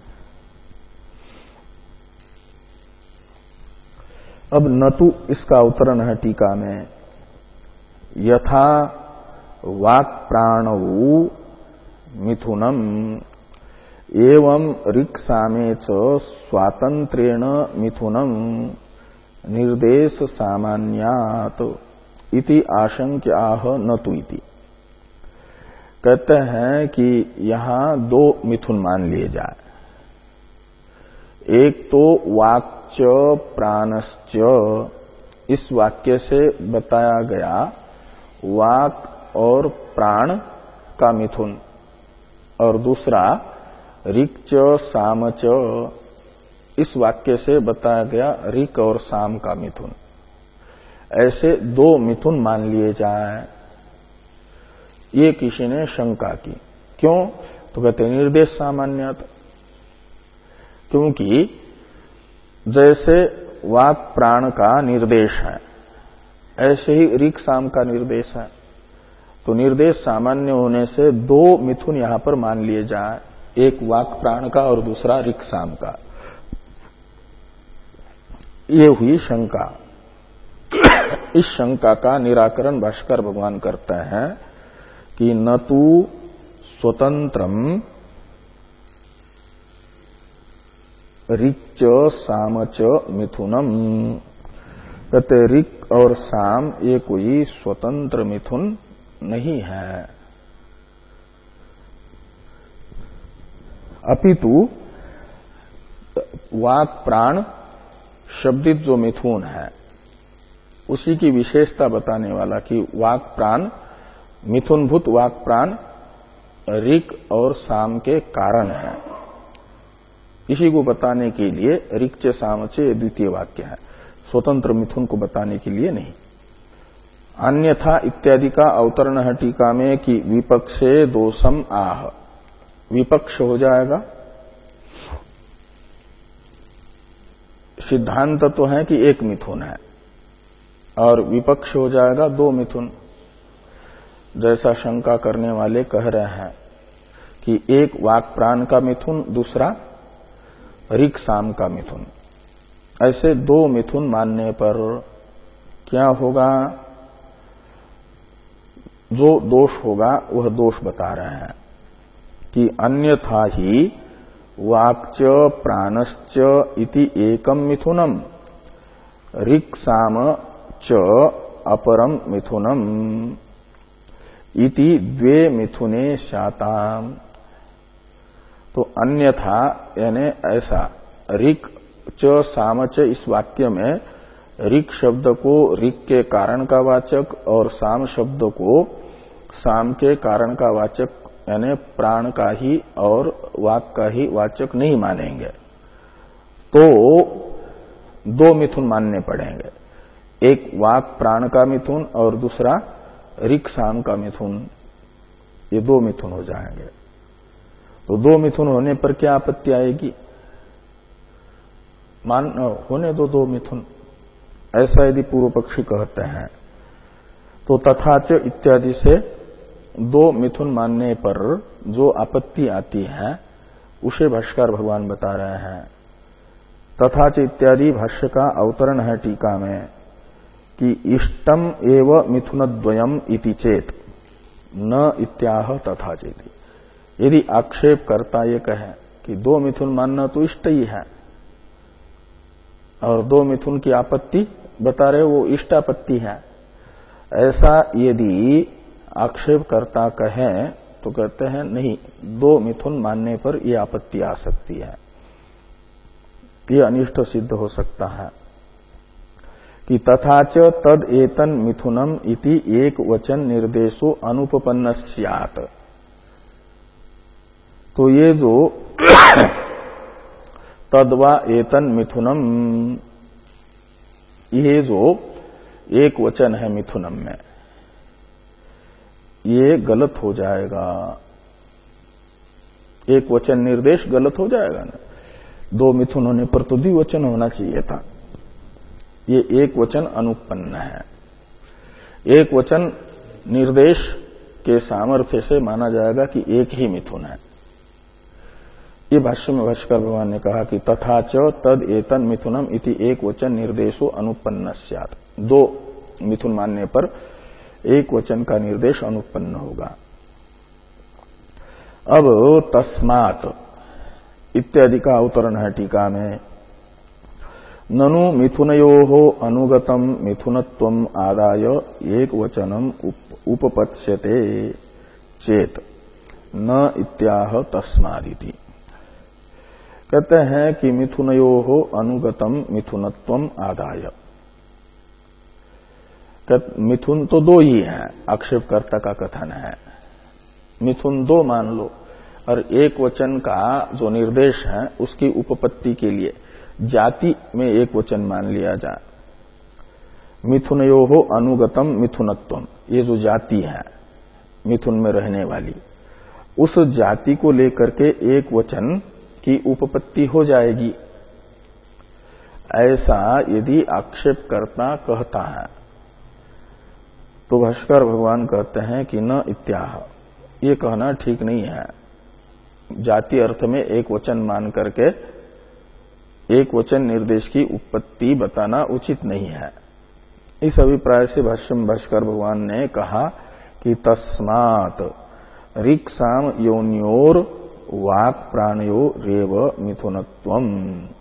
अब नतु इसका अवतरण है टीका में, यथा वाक् प्राणौ मिथुनम एवं ऋक् सामे च स्वातंत्रेण मिथुनम निर्देश सामान्यात् इति आशंक्याह नतु इति। कहते हैं कि यहां दो मिथुन मान लिए जाए, एक तो वाक्च प्राणश्च, इस वाक्य से बताया गया वाक और प्राण का मिथुन, और दूसरा ऋक्च सामच, इस वाक्य से बताया गया ऋक और साम का मिथुन, ऐसे दो मिथुन मान लिए जाए, ये किसी ने शंका की। क्यों? तो कहते निर्देश सामान्यत, क्योंकि जैसे वाक प्राण का निर्देश है ऐसे ही ऋक साम का निर्देश है, तो निर्देश सामान्य होने से दो मिथुन यहां पर मान लिए जाए, एक वाक प्राण का और दूसरा ऋक साम का। ये हुई शंका। इस शंका का निराकरण भाष्कर भगवान करते हैं कि न तु स्वतंत्रम ऋक् साम च मिथुनम, कहते ऋक् और साम ये कोई स्वतंत्र मिथुन नहीं है, अपितु वाक प्राण शब्दित जो मिथुन है उसी की विशेषता बताने वाला कि वाक प्राण मिथुनभूत वाक प्राण ऋक् और साम के कारण है, इसी को बताने के लिए ऋक् च साम च द्वितीय वाक्य है, स्वतंत्र मिथुन को बताने के लिए नहीं। अन्यथा इत्यादि का अवतरण है टीका में कि विपक्षे दोषम आह, विपक्ष हो जाएगा। सिद्धांत तो है कि एक मिथुन है और विपक्ष हो जाएगा दो मिथुन, जैसा शंका करने वाले कह रहे हैं कि एक वाक प्राण का मिथुन, दूसरा ऋक् साम का मिथुन, ऐसे दो मिथुन मानने पर क्या होगा? जो दोष होगा वह दोष बता रहे हैं कि अन्यथा ही वाक्च प्राणश्च इति एकम मिथुनम ऋक् साम च अपरम मिथुनम इति द्वे मिथुने शाताम। तो अन्यथा यानी ऐसा ऋक् च साम च इस वाक्य में ऋक् शब्द को ऋक् के कारण का वाचक और साम शब्द को साम के कारण का वाचक यानी प्राण का ही और वाक का ही वाचक नहीं मानेंगे, तो दो मिथुन मानने पड़ेंगे, एक वाक प्राण का मिथुन और दूसरा ऋक् साम का मिथुन, ये दो मिथुन हो जाएंगे। तो दो मिथुन होने पर क्या आपत्ति आएगी? मान होने दो दो मिथुन, ऐसा यदि पूर्व पक्षी कहते हैं तो तथाच इत्यादि से दो मिथुन मानने पर जो आपत्ति आती है उसे भाष्कर भगवान बता रहे हैं। तथाच इत्यादि भाष्य का अवतरण है टीका में कि इष्टम एव मिथुनद्वयम इति चेत न इत्याह तथाचेति। यदि आक्षेप करता ये कहे कि दो मिथुन मानना तो इष्ट ही है और दो मिथुन की आपत्ति बता रहे वो इष्टापत्ति है, ऐसा यदि आक्षेप करता कहे तो कहते हैं नहीं, दो मिथुन मानने पर यह आपत्ति आ सकती है, ये अनिष्ट सिद्ध हो सकता है कि तथाच तद एतन मिथुनम इति एक वचन निर्देशो अनुपपन्न स्यात्। तो ये जो तद्वा एतन मिथुनम, ये जो एक वचन है मिथुनम में, ये गलत हो जाएगा, एक वचन निर्देश गलत हो जाएगा ना। दो मिथुन होने पर तो द्विवचन होना चाहिए था, ये एक वचन अनुपन्न है। एक वचन निर्देश के सामर्थ्य से माना जाएगा कि एक ही मिथुन है। ये भाष्य में भाष्कर भगवान ने कहा कि तथा च तद एतन मिथुनम इति एक वचन निर्देशो अनुपन्न स्यात्। दो मिथुन मानने पर एक वचन का निर्देश अनुपन्न होगा। अब तस्मात् इत्यादि का अवतरण है टीका में, ननु मिथुनयोः अनुगतम मिथुनत्वम आदाय एक वचनम उप, उपपत्स्यते चेत न इत्याह तस्मादिति। कहते हैं कि मिथुनयोः अनुगतम मिथुनत्वम आदाय, मिथुन तो दो ही हैं, आक्षेपकर्ता का कथन है, मिथुन दो मान लो, और एक वचन का जो निर्देश है उसकी उपपत्ति के लिए जाति में एक वचन मान लिया जाए, मिथुनयो हो अनुगतम मिथुनत्वम, ये जो जाति है मिथुन में रहने वाली, उस जाति को लेकर के एक वचन की उपपत्ति हो जाएगी, ऐसा यदि आक्षेपकर्ता कहता है तो भाष्कर भगवान कहते हैं कि न इत्याह, ये कहना ठीक नहीं है। जाति अर्थ में एक वचन मान करके एक वचन निर्देश की उत्पत्ति बताना उचित नहीं है। इस अभिप्राय से भाष्यम भाष्कर भगवान ने कहा कि तस्मात् ऋक्साम योन्योर वाक् प्राणयो रेव मिथुनत्वम्।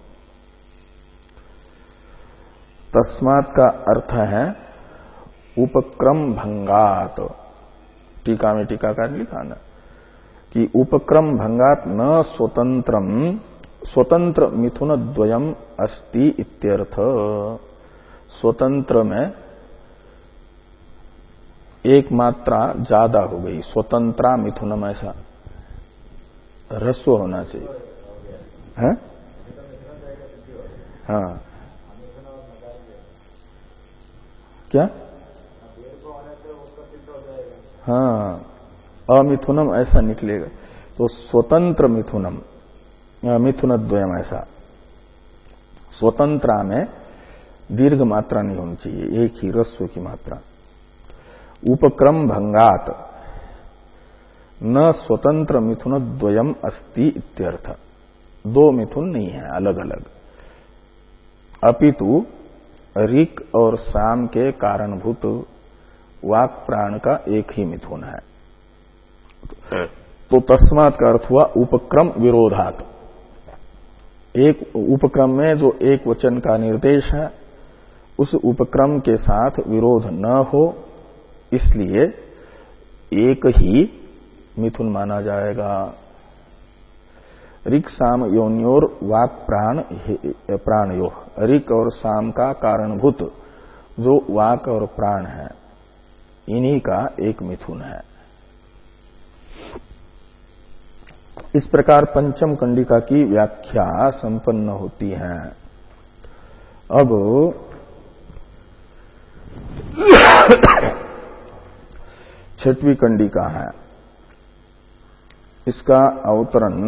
तस्मात् का अर्थ है उपक्रम भंगात। टीका में टीकाकार लिखा ना कि उपक्रम भंगात न स्वतंत्रम स्वतंत्र मिथुन द्वयम अस्ति इत्यर्थ। स्वतंत्र में एक मात्रा ज्यादा हो गई, स्वतंत्रा मिथुनम, ऐसा ह्रस्व होना चाहिए है? हाँ क्या? हाँ अमिथुनम ऐसा निकलेगा, तो स्वतंत्र मिथुनम मिथुन द्वयम, ऐसा स्वतंत्रा में दीर्घ मात्रा नहीं होनी चाहिए, एक ही ह्रस्व की मात्रा। उपक्रम भंगात न स्वतंत्र मिथुन द्वयम अस्ति इत्यर्थ। दो मिथुन नहीं है अलग अलग, अपितु ऋक् और साम के कारणभूत वाक् प्राण का एक ही मिथुन है। तो तस्मात् का अर्थ हुआ उपक्रम विरोधात। एक उपक्रम में जो एक वचन का निर्देश है उस उपक्रम के साथ विरोध न हो, इसलिए एक ही मिथुन माना जाएगा। ऋक् साम योन्योर वाक् प्राण प्राणयो, ऋक् और साम का कारणभूत जो वाक् और प्राण है इन्हीं का एक मिथुन है। इस प्रकार पंचम कंडिका की व्याख्या संपन्न होती है। अब छठवीं कंडिका है, इसका अवतरण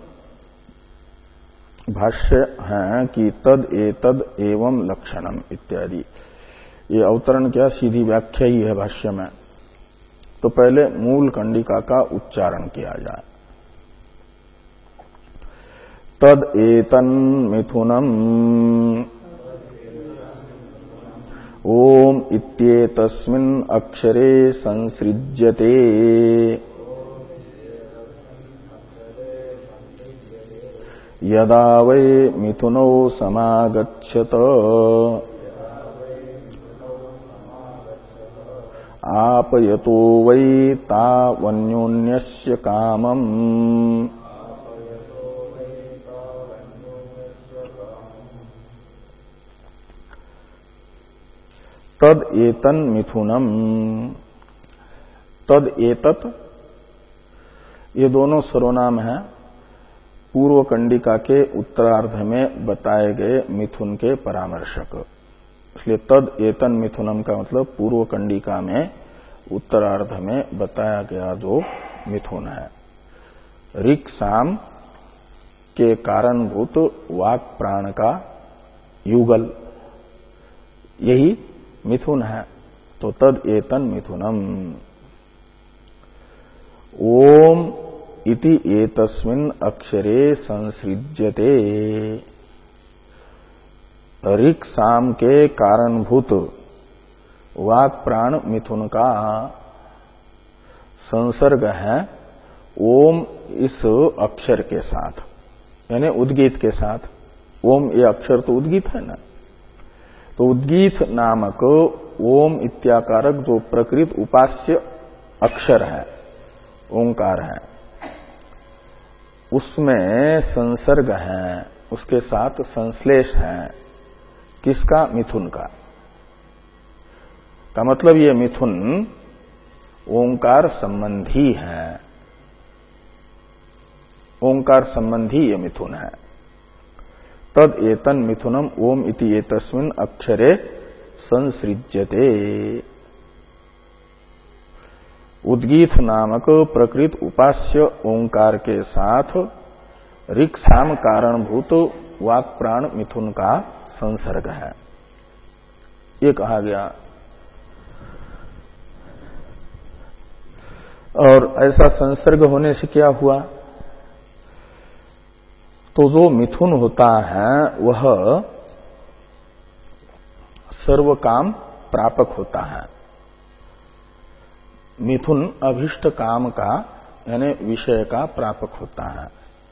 भाष्य है कि तद एतद एवं लक्षणम इत्यादि। ये अवतरण क्या, सीधी व्याख्या ही है भाष्य में। तो पहले मूल कंडिका का उच्चारण किया जाए। तद एतन मिथुनम ओम इत्येतस्मिन् अक्षरे संसृज्यते यदा वै मिथुनो समागच्छत आपयतो वै तावन्योन्यस्य कामम् तद एतन मिथुनम। तद एतत ये दोनों सर्वनाम हैं पूर्व कंडिका के उत्तरार्ध में बताए गए मिथुन के परामर्शक। इसलिए तद एतन मिथुनम का मतलब पूर्व कंडिका में उत्तरार्ध में बताया गया जो मिथुन है। ऋक् साम के कारणभूत वाक् प्राण का युगल यही मिथुन है। तो तद एतन मिथुनम। ओम इति एतस्मिन् अक्षरे संसृज्यते। ऋक् साम के कारणभूत वाक् प्राण मिथुन का संसर्ग है ओम इस अक्षर के साथ, यानी उद्गीत के साथ। ओम ये अक्षर तो उद्गीत है ना, तो उद्गीत नामक ओम इत्याकारक जो प्रकृत उपास्य अक्षर है, ओंकार है, उसमें संसर्ग है, उसके साथ संश्लेष है। किसका? मिथुन का। का मतलब ये मिथुन ओंकार संबंधी है, ओंकार संबंधी ये मिथुन है। तद एतन मिथुनम ओम इति एतस्मिन् अक्षरे संसृज्यते। उद्गीत नामक प्रकृत उपास्य ओंकार के साथ ऋक्साम कारणभूत वाक् प्राण मिथुन का संसर्ग है, ये कहा गया। और ऐसा संसर्ग होने से क्या हुआ, तो जो मिथुन होता है वह सर्व काम प्रापक होता है। मिथुन अभिष्ट काम का यानी विषय का प्रापक होता है।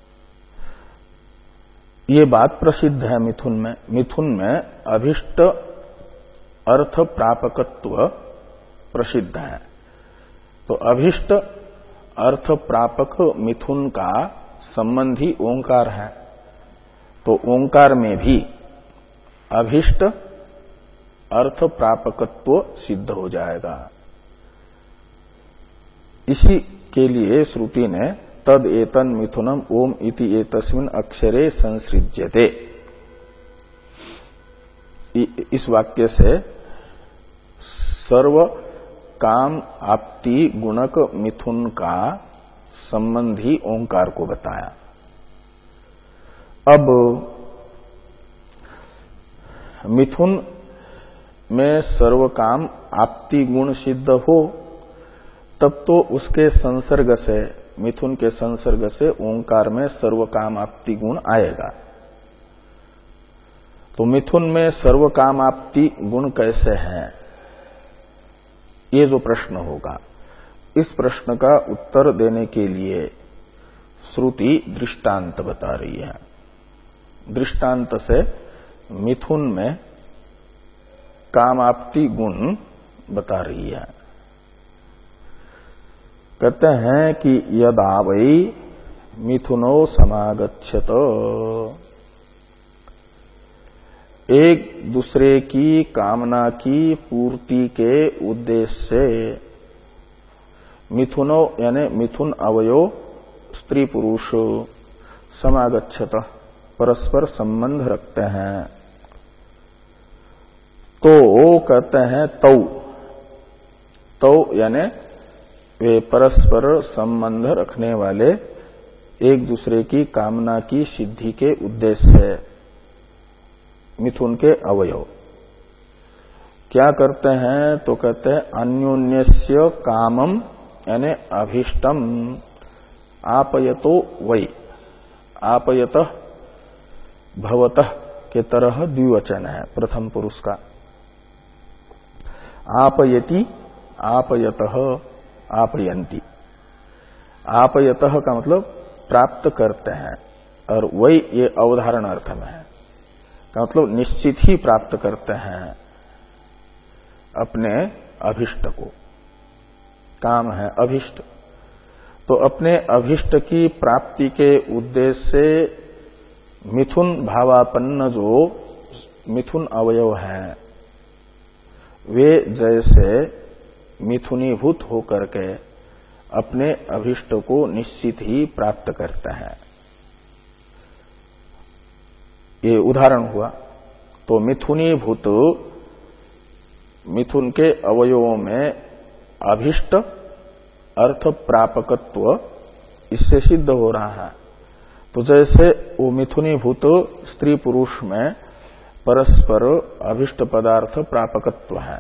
ये बात प्रसिद्ध है मिथुन में। मिथुन में अभिष्ट अर्थ प्रापकत्व प्रसिद्ध है। तो अभिष्ट अर्थ प्रापक मिथुन का संबंधी ओंकार है, तो ओंकार में भी अभिष्ट अर्थ प्रापकत्व सिद्ध हो जाएगा। इसी के लिए श्रुति ने तद एतन मिथुनम ओम इति एतस्मिन् अक्षरे संसृज्यते, इस वाक्य से सर्व काम आपति गुणक मिथुन का संबंधी ओंकार को बताया। अब मिथुन में सर्व काम आपति गुण सिद्ध हो तब तो उसके संसर्ग से, मिथुन के संसर्ग से ओंकार में सर्व काम आपति गुण आएगा। तो मिथुन में सर्व काम आपति गुण कैसे हैं, ये जो प्रश्न होगा, इस प्रश्न का उत्तर देने के लिए श्रुति दृष्टांत बता रही है। दृष्टांत से मिथुन में कामाप्ति गुण बता रही है। कहते हैं कि यदा वै मिथुनो समागच्छत, एक दूसरे की कामना की पूर्ति के उद्देश्य से मिथुनो यानी मिथुन अवयो स्त्री पुरुष समागच्छत परस्पर संबंध रखते हैं, तो कहते हैं तौ तौ यानी वे परस्पर संबंध रखने वाले एक दूसरे की कामना की सिद्धि के उद्देश्य से मिथुन के अवयव क्या करते हैं, तो कहते हैं अन्योन्यस्य कामम यानी अभीष्टम आपयतो वै, आपयतः भवतः के तरह द्विवचन है प्रथम पुरुष का। आपयति आपयतः आपयन्ति, आपयतः का मतलब प्राप्त करते हैं और वै ये अवधारण अर्थ में है, का मतलब निश्चित ही प्राप्त करते हैं अपने अभिष्ट को। काम है अभिष्ट, तो अपने अभिष्ट की प्राप्ति के उद्देश्य से मिथुन भावापन्न जो मिथुन अवयव हैं वे जैसे मिथुनीभूत होकर के अपने अभिष्ट को निश्चित ही प्राप्त करते हैं, ये उदाहरण हुआ। तो मिथुनीभूत मिथुन के अवयवों में अभिष्ट अर्थ प्रापकत्व इससे सिद्ध हो रहा है। तो जैसे वो मिथुनीभूत स्त्री पुरुष में परस्पर अभिष्ट पदार्थ प्रापकत्व है,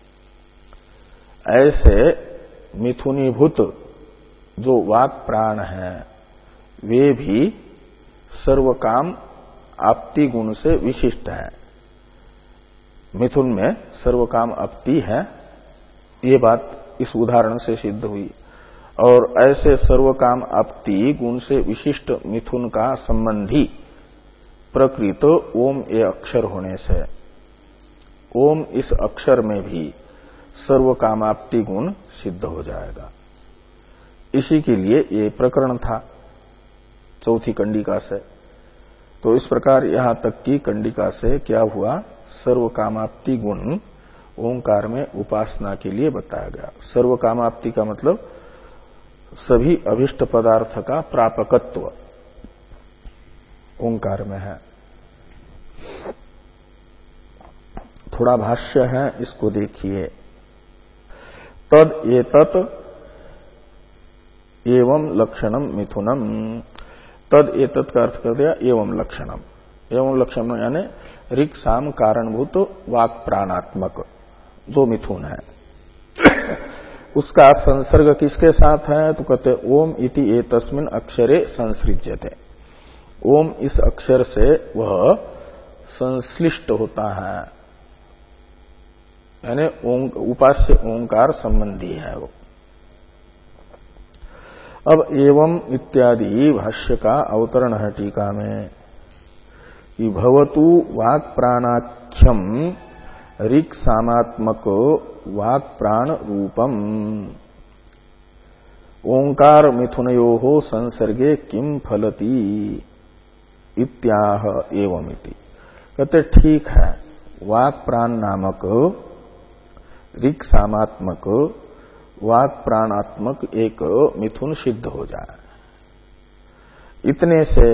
ऐसे मिथुनीभूत जो वाक् प्राण है वे भी सर्वकाम आपति गुण से विशिष्ट है। मिथुन में सर्वकाम आपति है, ये बात इस उदाहरण से सिद्ध हुई। और ऐसे सर्वकाम आपति गुण से विशिष्ट मिथुन का संबंधी प्रकृत ओम ये अक्षर होने से ओम इस अक्षर में भी सर्वकामाप्ति गुण सिद्ध हो जाएगा। इसी के लिए ये प्रकरण था चौथी कंडिका से। तो इस प्रकार यहां तक की कंडिका से क्या हुआ, सर्वकामाप्ति गुण ओंकार में उपासना के लिए बताया गया। सर्वकामाप्ति का मतलब सभी अभिष्ट पदार्थ का प्रापकत्व ओंकार में है। थोड़ा भाष्य है, इसको देखिए। तद एतत् एवं लक्षणम मिथुनम। तद एतत् का अर्थ कर दिया एवं लक्षणम। एवं लक्षणम यानी ऋक् साम कारणभूत वाक् प्राणात्मक जो मिथुन है उसका संसर्ग किसके साथ है? तो कहते ओम इति एतस्मिन् अक्षरे संसृज्यते। ओम इस अक्षर से वह संश्लिष्ट होता है, यानी उपास्य ओंकार संबंधी है वो। अब एवं इत्यादि भाष्य का अवतरण है टीका में कि भवतु वाक् प्राणाख्यम ऋक् सामात्मक वाक् प्राण रूपम ओंकार मिथुनयोः संसर्गे किम फलति इत्याह एवमिति। कहते ठीक है, वाक् प्राण नामक ऋक् सामात्मक वाक् प्राणात्मक एक मिथुन सिद्ध हो जाए। इतने से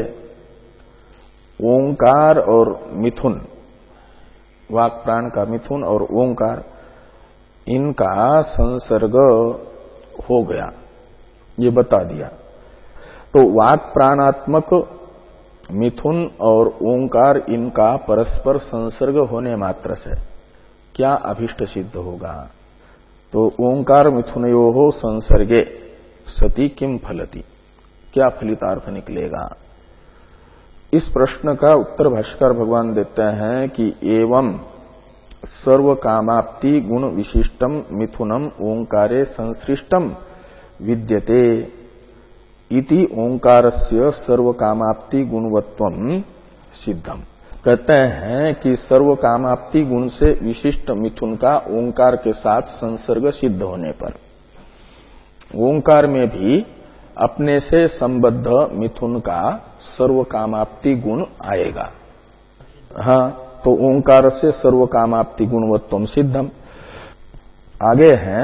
ओंकार और मिथुन, वाक् प्राण का मिथुन और ओंकार, इनका संसर्ग हो गया, ये बता दिया। तो वाक् प्राणात्मक मिथुन और ओंकार, इनका परस्पर संसर्ग होने मात्र से क्या अभिष्ट सिद्ध होगा? तो ओंकार मिथुनयोः संसर्गे सति किम फलति, क्या फलितार्थ निकलेगा? इस प्रश्न का उत्तर भाष्यकार भगवान देते हैं कि एवं सर्व कामाप्ति गुण विशिष्टम मिथुनम ओंकारे संसृष्टम विद्यते इति ओंकारस्य सर्व कामाप्ति गुणवत्वम सिद्धम। कहते हैं कि सर्व कामाप्ति गुण से विशिष्ट मिथुन का ओंकार के साथ संसर्ग सिद्ध होने पर ओंकार में भी अपने से संबद्ध मिथुन का सर्व कामाप्ति गुण आएगा। हाँ, तो ओंकार से सर्व कामाप्ति गुणवत्वम सिद्धम। आगे है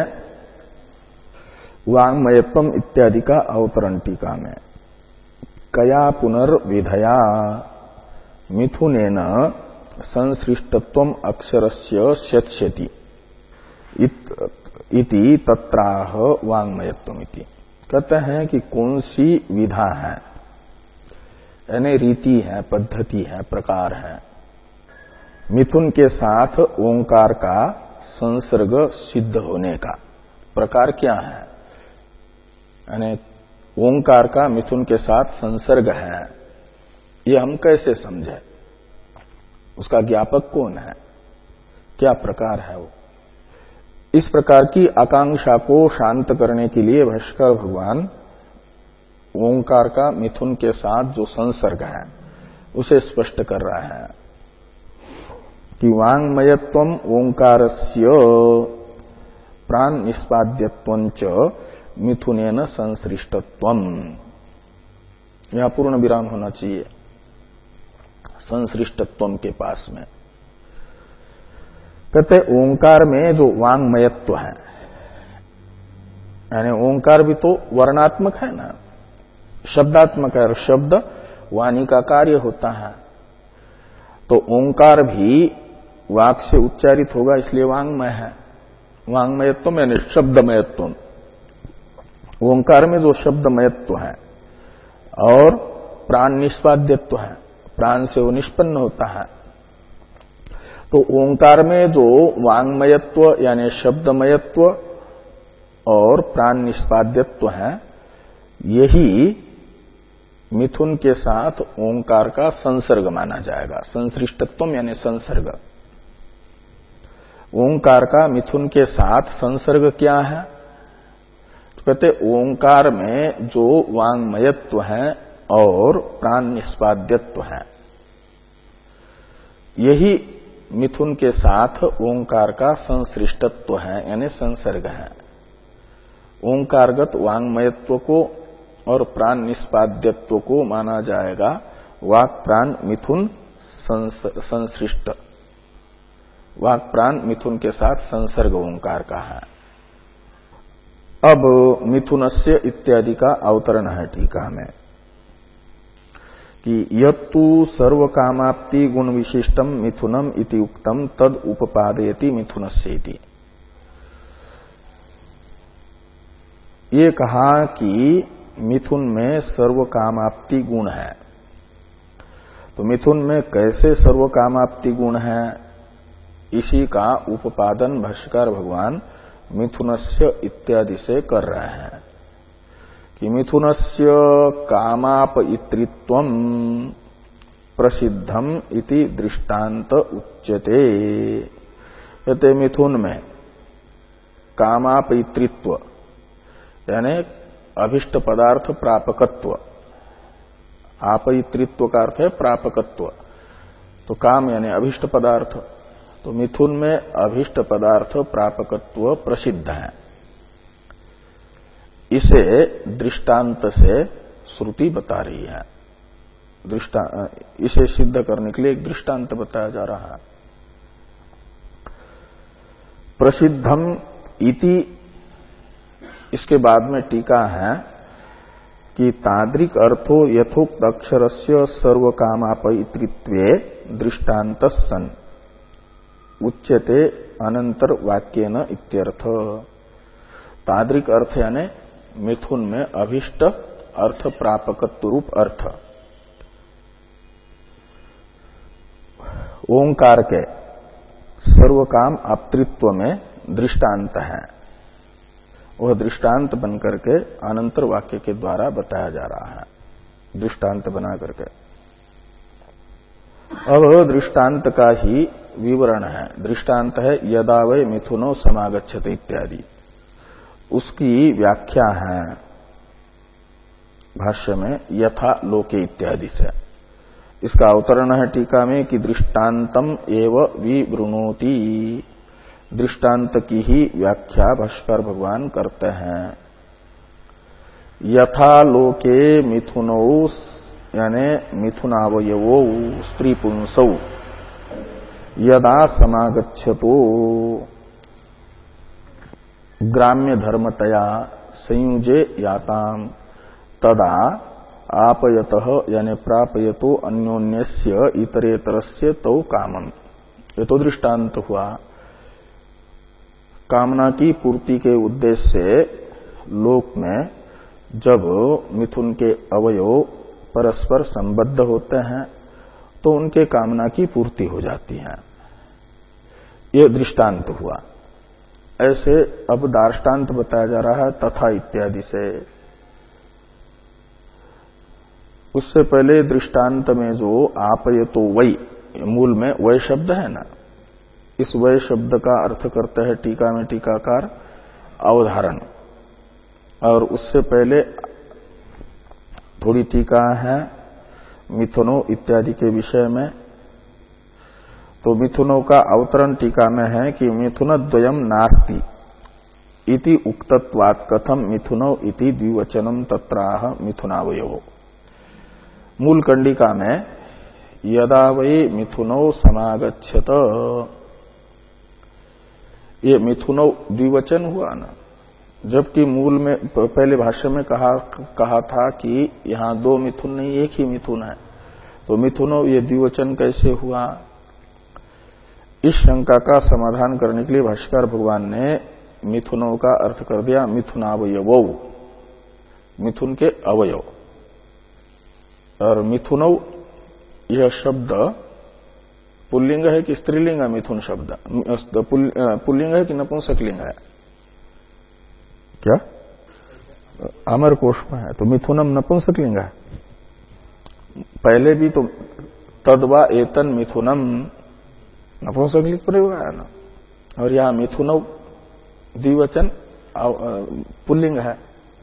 वांगमयत्वम इत्यादि का अवतरण टीका में। कया पुनर्विधया मिथुनेन संसृष्टत्वम अक्षरस्य शत्स्यति इति तत्राह वांगमयत्वमिति। कहते हैं कि कौन सी विधा है, यानी रीति है, पद्धति है, प्रकार है, मिथुन के साथ ओंकार का संसर्ग सिद्ध होने का प्रकार क्या है? यानी ओंकार का मिथुन के साथ संसर्ग है, ये हम कैसे समझे? उसका ज्ञापक कौन है, क्या प्रकार है वो? इस प्रकार की आकांक्षा को शांत करने के लिए भाष्यकार भगवान ओंकार का मिथुन के साथ जो संसर्ग है उसे स्पष्ट कर रहा है कि वांगमयत्वम ओंकारस्य प्राण निष्पाद्यत्वंच मिथुनेन संसृष्टत्वम। यहां पूर्ण विराम होना चाहिए संसृष्टत्वम के पास में। कहते ओंकार में जो वांगमयत्व है, यानी ओंकार भी तो वर्णात्मक है ना, शब्दात्मक है, और शब्द वाणी का कार्य होता है। तो ओंकार भी वाक से उच्चारित होगा, इसलिए वांगमय है। वांगमयत्व यानी शब्दमयत्व, ओंकार में जो शब्दमयत्व है और प्राण निष्पाद्यत्व है, प्राण से वो निष्पन्न होता है। तो ओंकार में जो वांगमयत्व यानी शब्दमयत्व और प्राण निष्पाद्यत्व है, यही मिथुन के साथ ओंकार का संसर्ग माना जाएगा। संसृष्टत्व यानी संसर्ग। ओंकार का मिथुन के साथ संसर्ग क्या है? तो कहते ओंकार में जो वांगमयत्व है और प्राण निष्पाद्यत्व है, यही मिथुन के साथ ओंकार का संसृष्टत्व है, यानी संसर्ग है। ओंकारगत वांगमयत्व को और प्राण निष्पाद्यत्व को माना जाएगा वाक् प्राण मिथुन संसृष्ट। वाक् प्राण मिथुन के साथ संसर्ग ओंकार का है। अब मिथुनस्य इत्यादि का अवतरण है टीका में कि यत्तु सर्व कामाप्ति गुण विशिष्टम मिथुनम इति उक्तम तद उपपादयति मिथुनस्येति। ये कहा कि मिथुन में सर्व कामाप्ति गुण है। तो मिथुन में कैसे सर्व कामाप्ति गुण है, इसी का उपादन भाष्यकार भगवान मिथुनस्य इत्यादि से कर रहे हैं कि मिथुनस्य कामापयित्रित्वम प्रसिद्धम इति दृष्टांत उच्यते। कहते मिथुन में कामापयित्रित्व यानी अभिष्ट पदार्थ प्रापकत्व, आपयित्रित्व का अर्थ है प्रापकत्व, तो काम यानी अभिष्ट पदार्थ, तो मिथुन में अभिष्ट पदार्थ प्रापकत्व प्रसिद्ध है। इसे दृष्टांत से श्रुति बता रही है। दृष्टा इसे सिद्ध करने के लिए एक दृष्टांत बताया जा रहा है। प्रसिद्धम इति, इसके बाद में टीका है कि तादृक अर्थो यथोक्त अक्षरस्य सर्व कामापयित्रित्वे दृष्टांत सन उच्यते अनंतर वाक्येन इत्यर्थ। तादृक अर्थ यानी मिथुन में अभिष्ट अर्थ प्रापकत्व रूप अर्थ ओंकार के सर्व काम आप्तृत्व में दृष्टांत है। वह दृष्टांत बनकर के अनंतर वाक्य के द्वारा बताया जा रहा है, दृष्टांत बना करके। अब दृष्टांत का ही विवरण है। दृष्टांत है यदा वै मिथुनो समागच्छते इत्यादि, उसकी व्याख्या है भाष्य में यथा लोके इत्यादि से। इसका अवतरण है टीका में कि दृष्टांतम एव विवृणोति, दृष्टांत की ही व्याख्या भाष्कर भगवान करते हैं। यथा लोके मिथुनौ यानी मिथुनावयवो स्त्री पुंसौ यदा समागच्छतो ग्राम्य धर्मतया संयुजे याताम तदा आपयतः यानी प्रापयतो अन्योन्यस्य इतरेतरस्य तौ कामम। ये तो दृष्टांत हुआ। कामना की पूर्ति के उद्देश्य से लोक में जब मिथुन के अवयव परस्पर संबद्ध होते हैं तो उनके कामना की पूर्ति हो जाती है। ये दृष्टांत हुआ। ऐसे अब दार्ष्टान्त बताया जा रहा है तथा इत्यादि से। उससे पहले दृष्टांत में जो आपयतो वै, मूल में वै शब्द है ना, इस वै शब्द का अर्थ करते हैं टीका में टीकाकार अवधारण। और उससे पहले थोड़ी टीका है मिथुनो इत्यादि के विषय में। तो मिथुनों का अवतरण टीका में है कि मिथुनद्वयम नास्ति इति उक्तत्वात् कथम मिथुनो इति द्विवचनम तत्राह मिथुनावयवो। मूल कंडिका में यदा वै मिथुनो समागच्छत, ये मिथुनो द्विवचन हुआ ना, जबकि मूल में पहले भाष्य में कहा कहा था कि यहां दो मिथुन नहीं एक ही मिथुन है। तो मिथुनो ये द्विवचन कैसे हुआ? इस शंका का समाधान करने के लिए भाष्यकार भगवान ने मिथुनों का अर्थ कर दिया मिथुनावयवो, मिथुन के अवयव। और मिथुनौ यह शब्द पुल्लिंग है कि स्त्रीलिंग है? मिथुन शब्द पुल्लिंग है कि नपुंसकलिंग है? क्या अमर कोश में है तो मिथुनम नपुंसकलिंग है। पहले भी तो तद्वा एतन मिथुनम नपुंसकलिंग प्रयोग है ना, और यहां मिथुनौ द्विवचन पुल्लिंग है।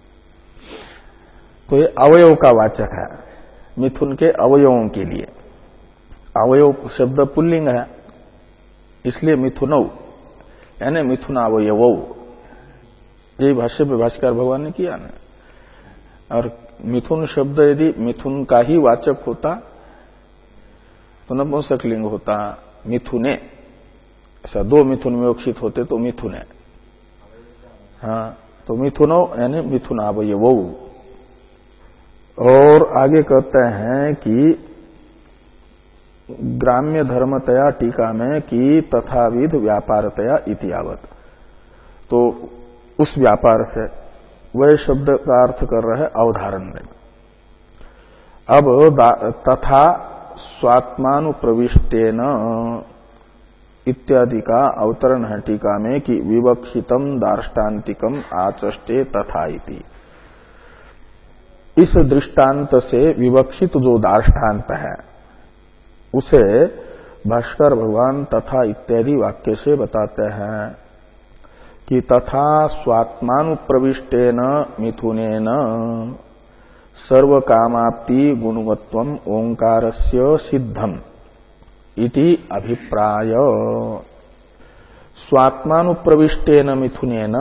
तो ये अवयव का वाचक है, मिथुन के अवयवों के लिए। अवयव शब्द पुल्लिंग है, इसलिए मिथुनौ यानी मिथुनावयवो। यही भाष्य में भाष्यकार भगवान ने किया ना। और मिथुन शब्द यदि मिथुन का ही वाचक होता तो नपुंसकलिंग होता, मिथुने। ऐसा दो मिथुन विवक्षित होते तो मिथुने। हाँ, तो मिथुनो यानी मिथुनावयवो। और आगे कहते हैं कि ग्राम्य धर्मतया टीका में कि तथाविध व्यापारतया इतियावत, तो उस व्यापार से वह शब्द का अर्थ कर रहे अवधारण में। अब तथा स्वात्मानुप्रविष्टेन इत्यादि का अवतरण है टीका में कि विवक्षितम दार्ष्टान्तिकम आचष्टे तथा इति। इस दृष्टांत से विवक्षित जो दार्ष्टान्त है उसे भास्कर भगवान तथा इत्यादि वाक्य से बताते हैं कि तथा स्वात्मानुप्रविष्टेन मिथुनेन सर्वकामाप्ति गुणवत्वम ओंकारस्य सिद्धम इति अभिप्राय। स्वात्मानुप्रविष्टेन मिथुनेन,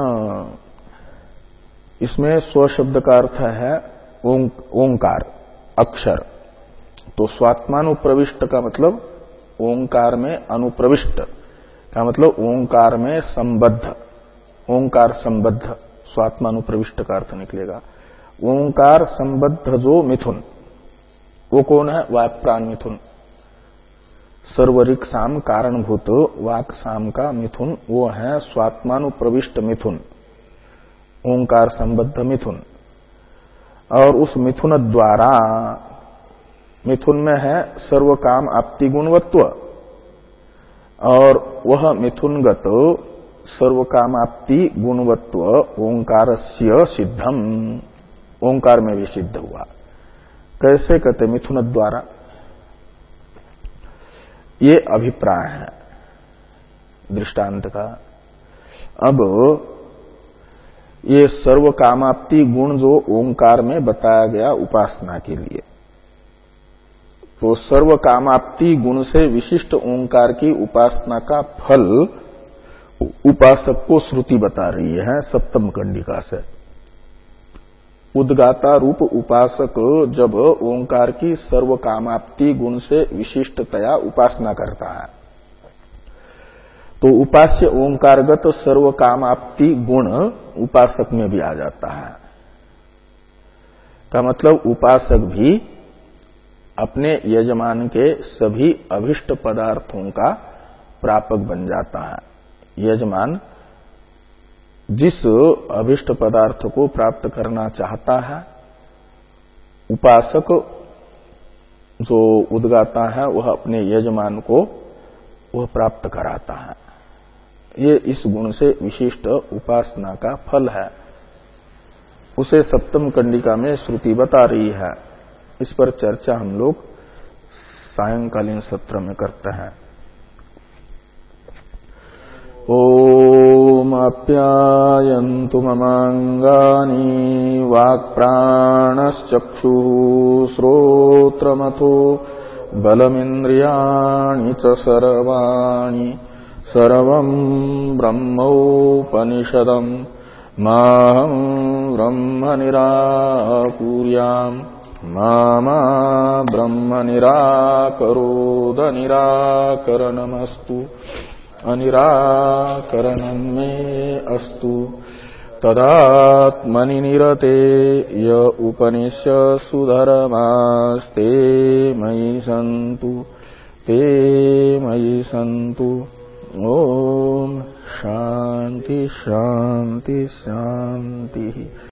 इसमें स्व शब्द का अर्थ है ओंकार अक्षर, तो स्वात्मानुप्रविष्ट का मतलब ओंकार में अनुप्रविष्ट का मतलब ओंकार में संबद्ध, ओंकार संबद्ध स्वात्मानुप्रविष्ट का अर्थ निकलेगा। ओंकार संबद्ध जो मिथुन, वो कौन है? वाक् प्राण मिथुन, सर्वरिक साम कारणभूत वाक् साम का मिथुन, वो है स्वात्मानुप्रविष्ट मिथुन, ओंकार संबद्ध मिथुन। और उस मिथुन द्वारा, मिथुन में है सर्व काम आपति गुणवत्व, और वह मिथुनगत सर्व काम आपति गुणवत्व ओंकारस्य सिद्धम, ओंकार में भी सिद्ध हुआ। कैसे कहते? मिथुन द्वारा। ये अभिप्राय है दृष्टांत का। अब ये सर्व कामाप्ति गुण जो ओंकार में बताया गया उपासना के लिए, तो सर्व कामाप्ति गुण से विशिष्ट ओंकार की उपासना का फल उपासक को श्रुति बता रही है सप्तम कंडिका से। उद्गाता रूप उपासक जब ओंकार की सर्व कामाप्ति गुण से विशिष्टतया उपासना करता है, तो उपास्य ओंकारगत सर्व कामाप्ति गुण उपासक में भी आ जाता है। का मतलब उपासक भी अपने यजमान के सभी अभिष्ट पदार्थों का प्रापक बन जाता है। यजमान जिस अभिष्ट पदार्थ को प्राप्त करना चाहता है, उपासक जो उद्गाता है वह अपने यजमान को वह प्राप्त कराता है। ये इस गुण से विशिष्ट उपासना का फल है, उसे सप्तम कंडिका में श्रुति बता रही है। इस पर चर्चा हम लोग सायंकालीन सत्र में करते हैं। ओम आप्यायन्तु ममांगानि वाक्प्राणश्चक्षुः श्रोत्रमथो बलमिन्द्रियाणि च सर्वाणि सर्वं ब्रह्मोपनिषदम् माहं ब्रह्म निराकुर्याम् मा मा ब्रह्म निराकरोद निराकरणमस्तु अनिराकरणं मे अस्तु तदात्मनि निरते य उपनिषत्सु धर्मास्ते मयि सन्तु ते मयि सन्तु। ओम शांति शांति शांति।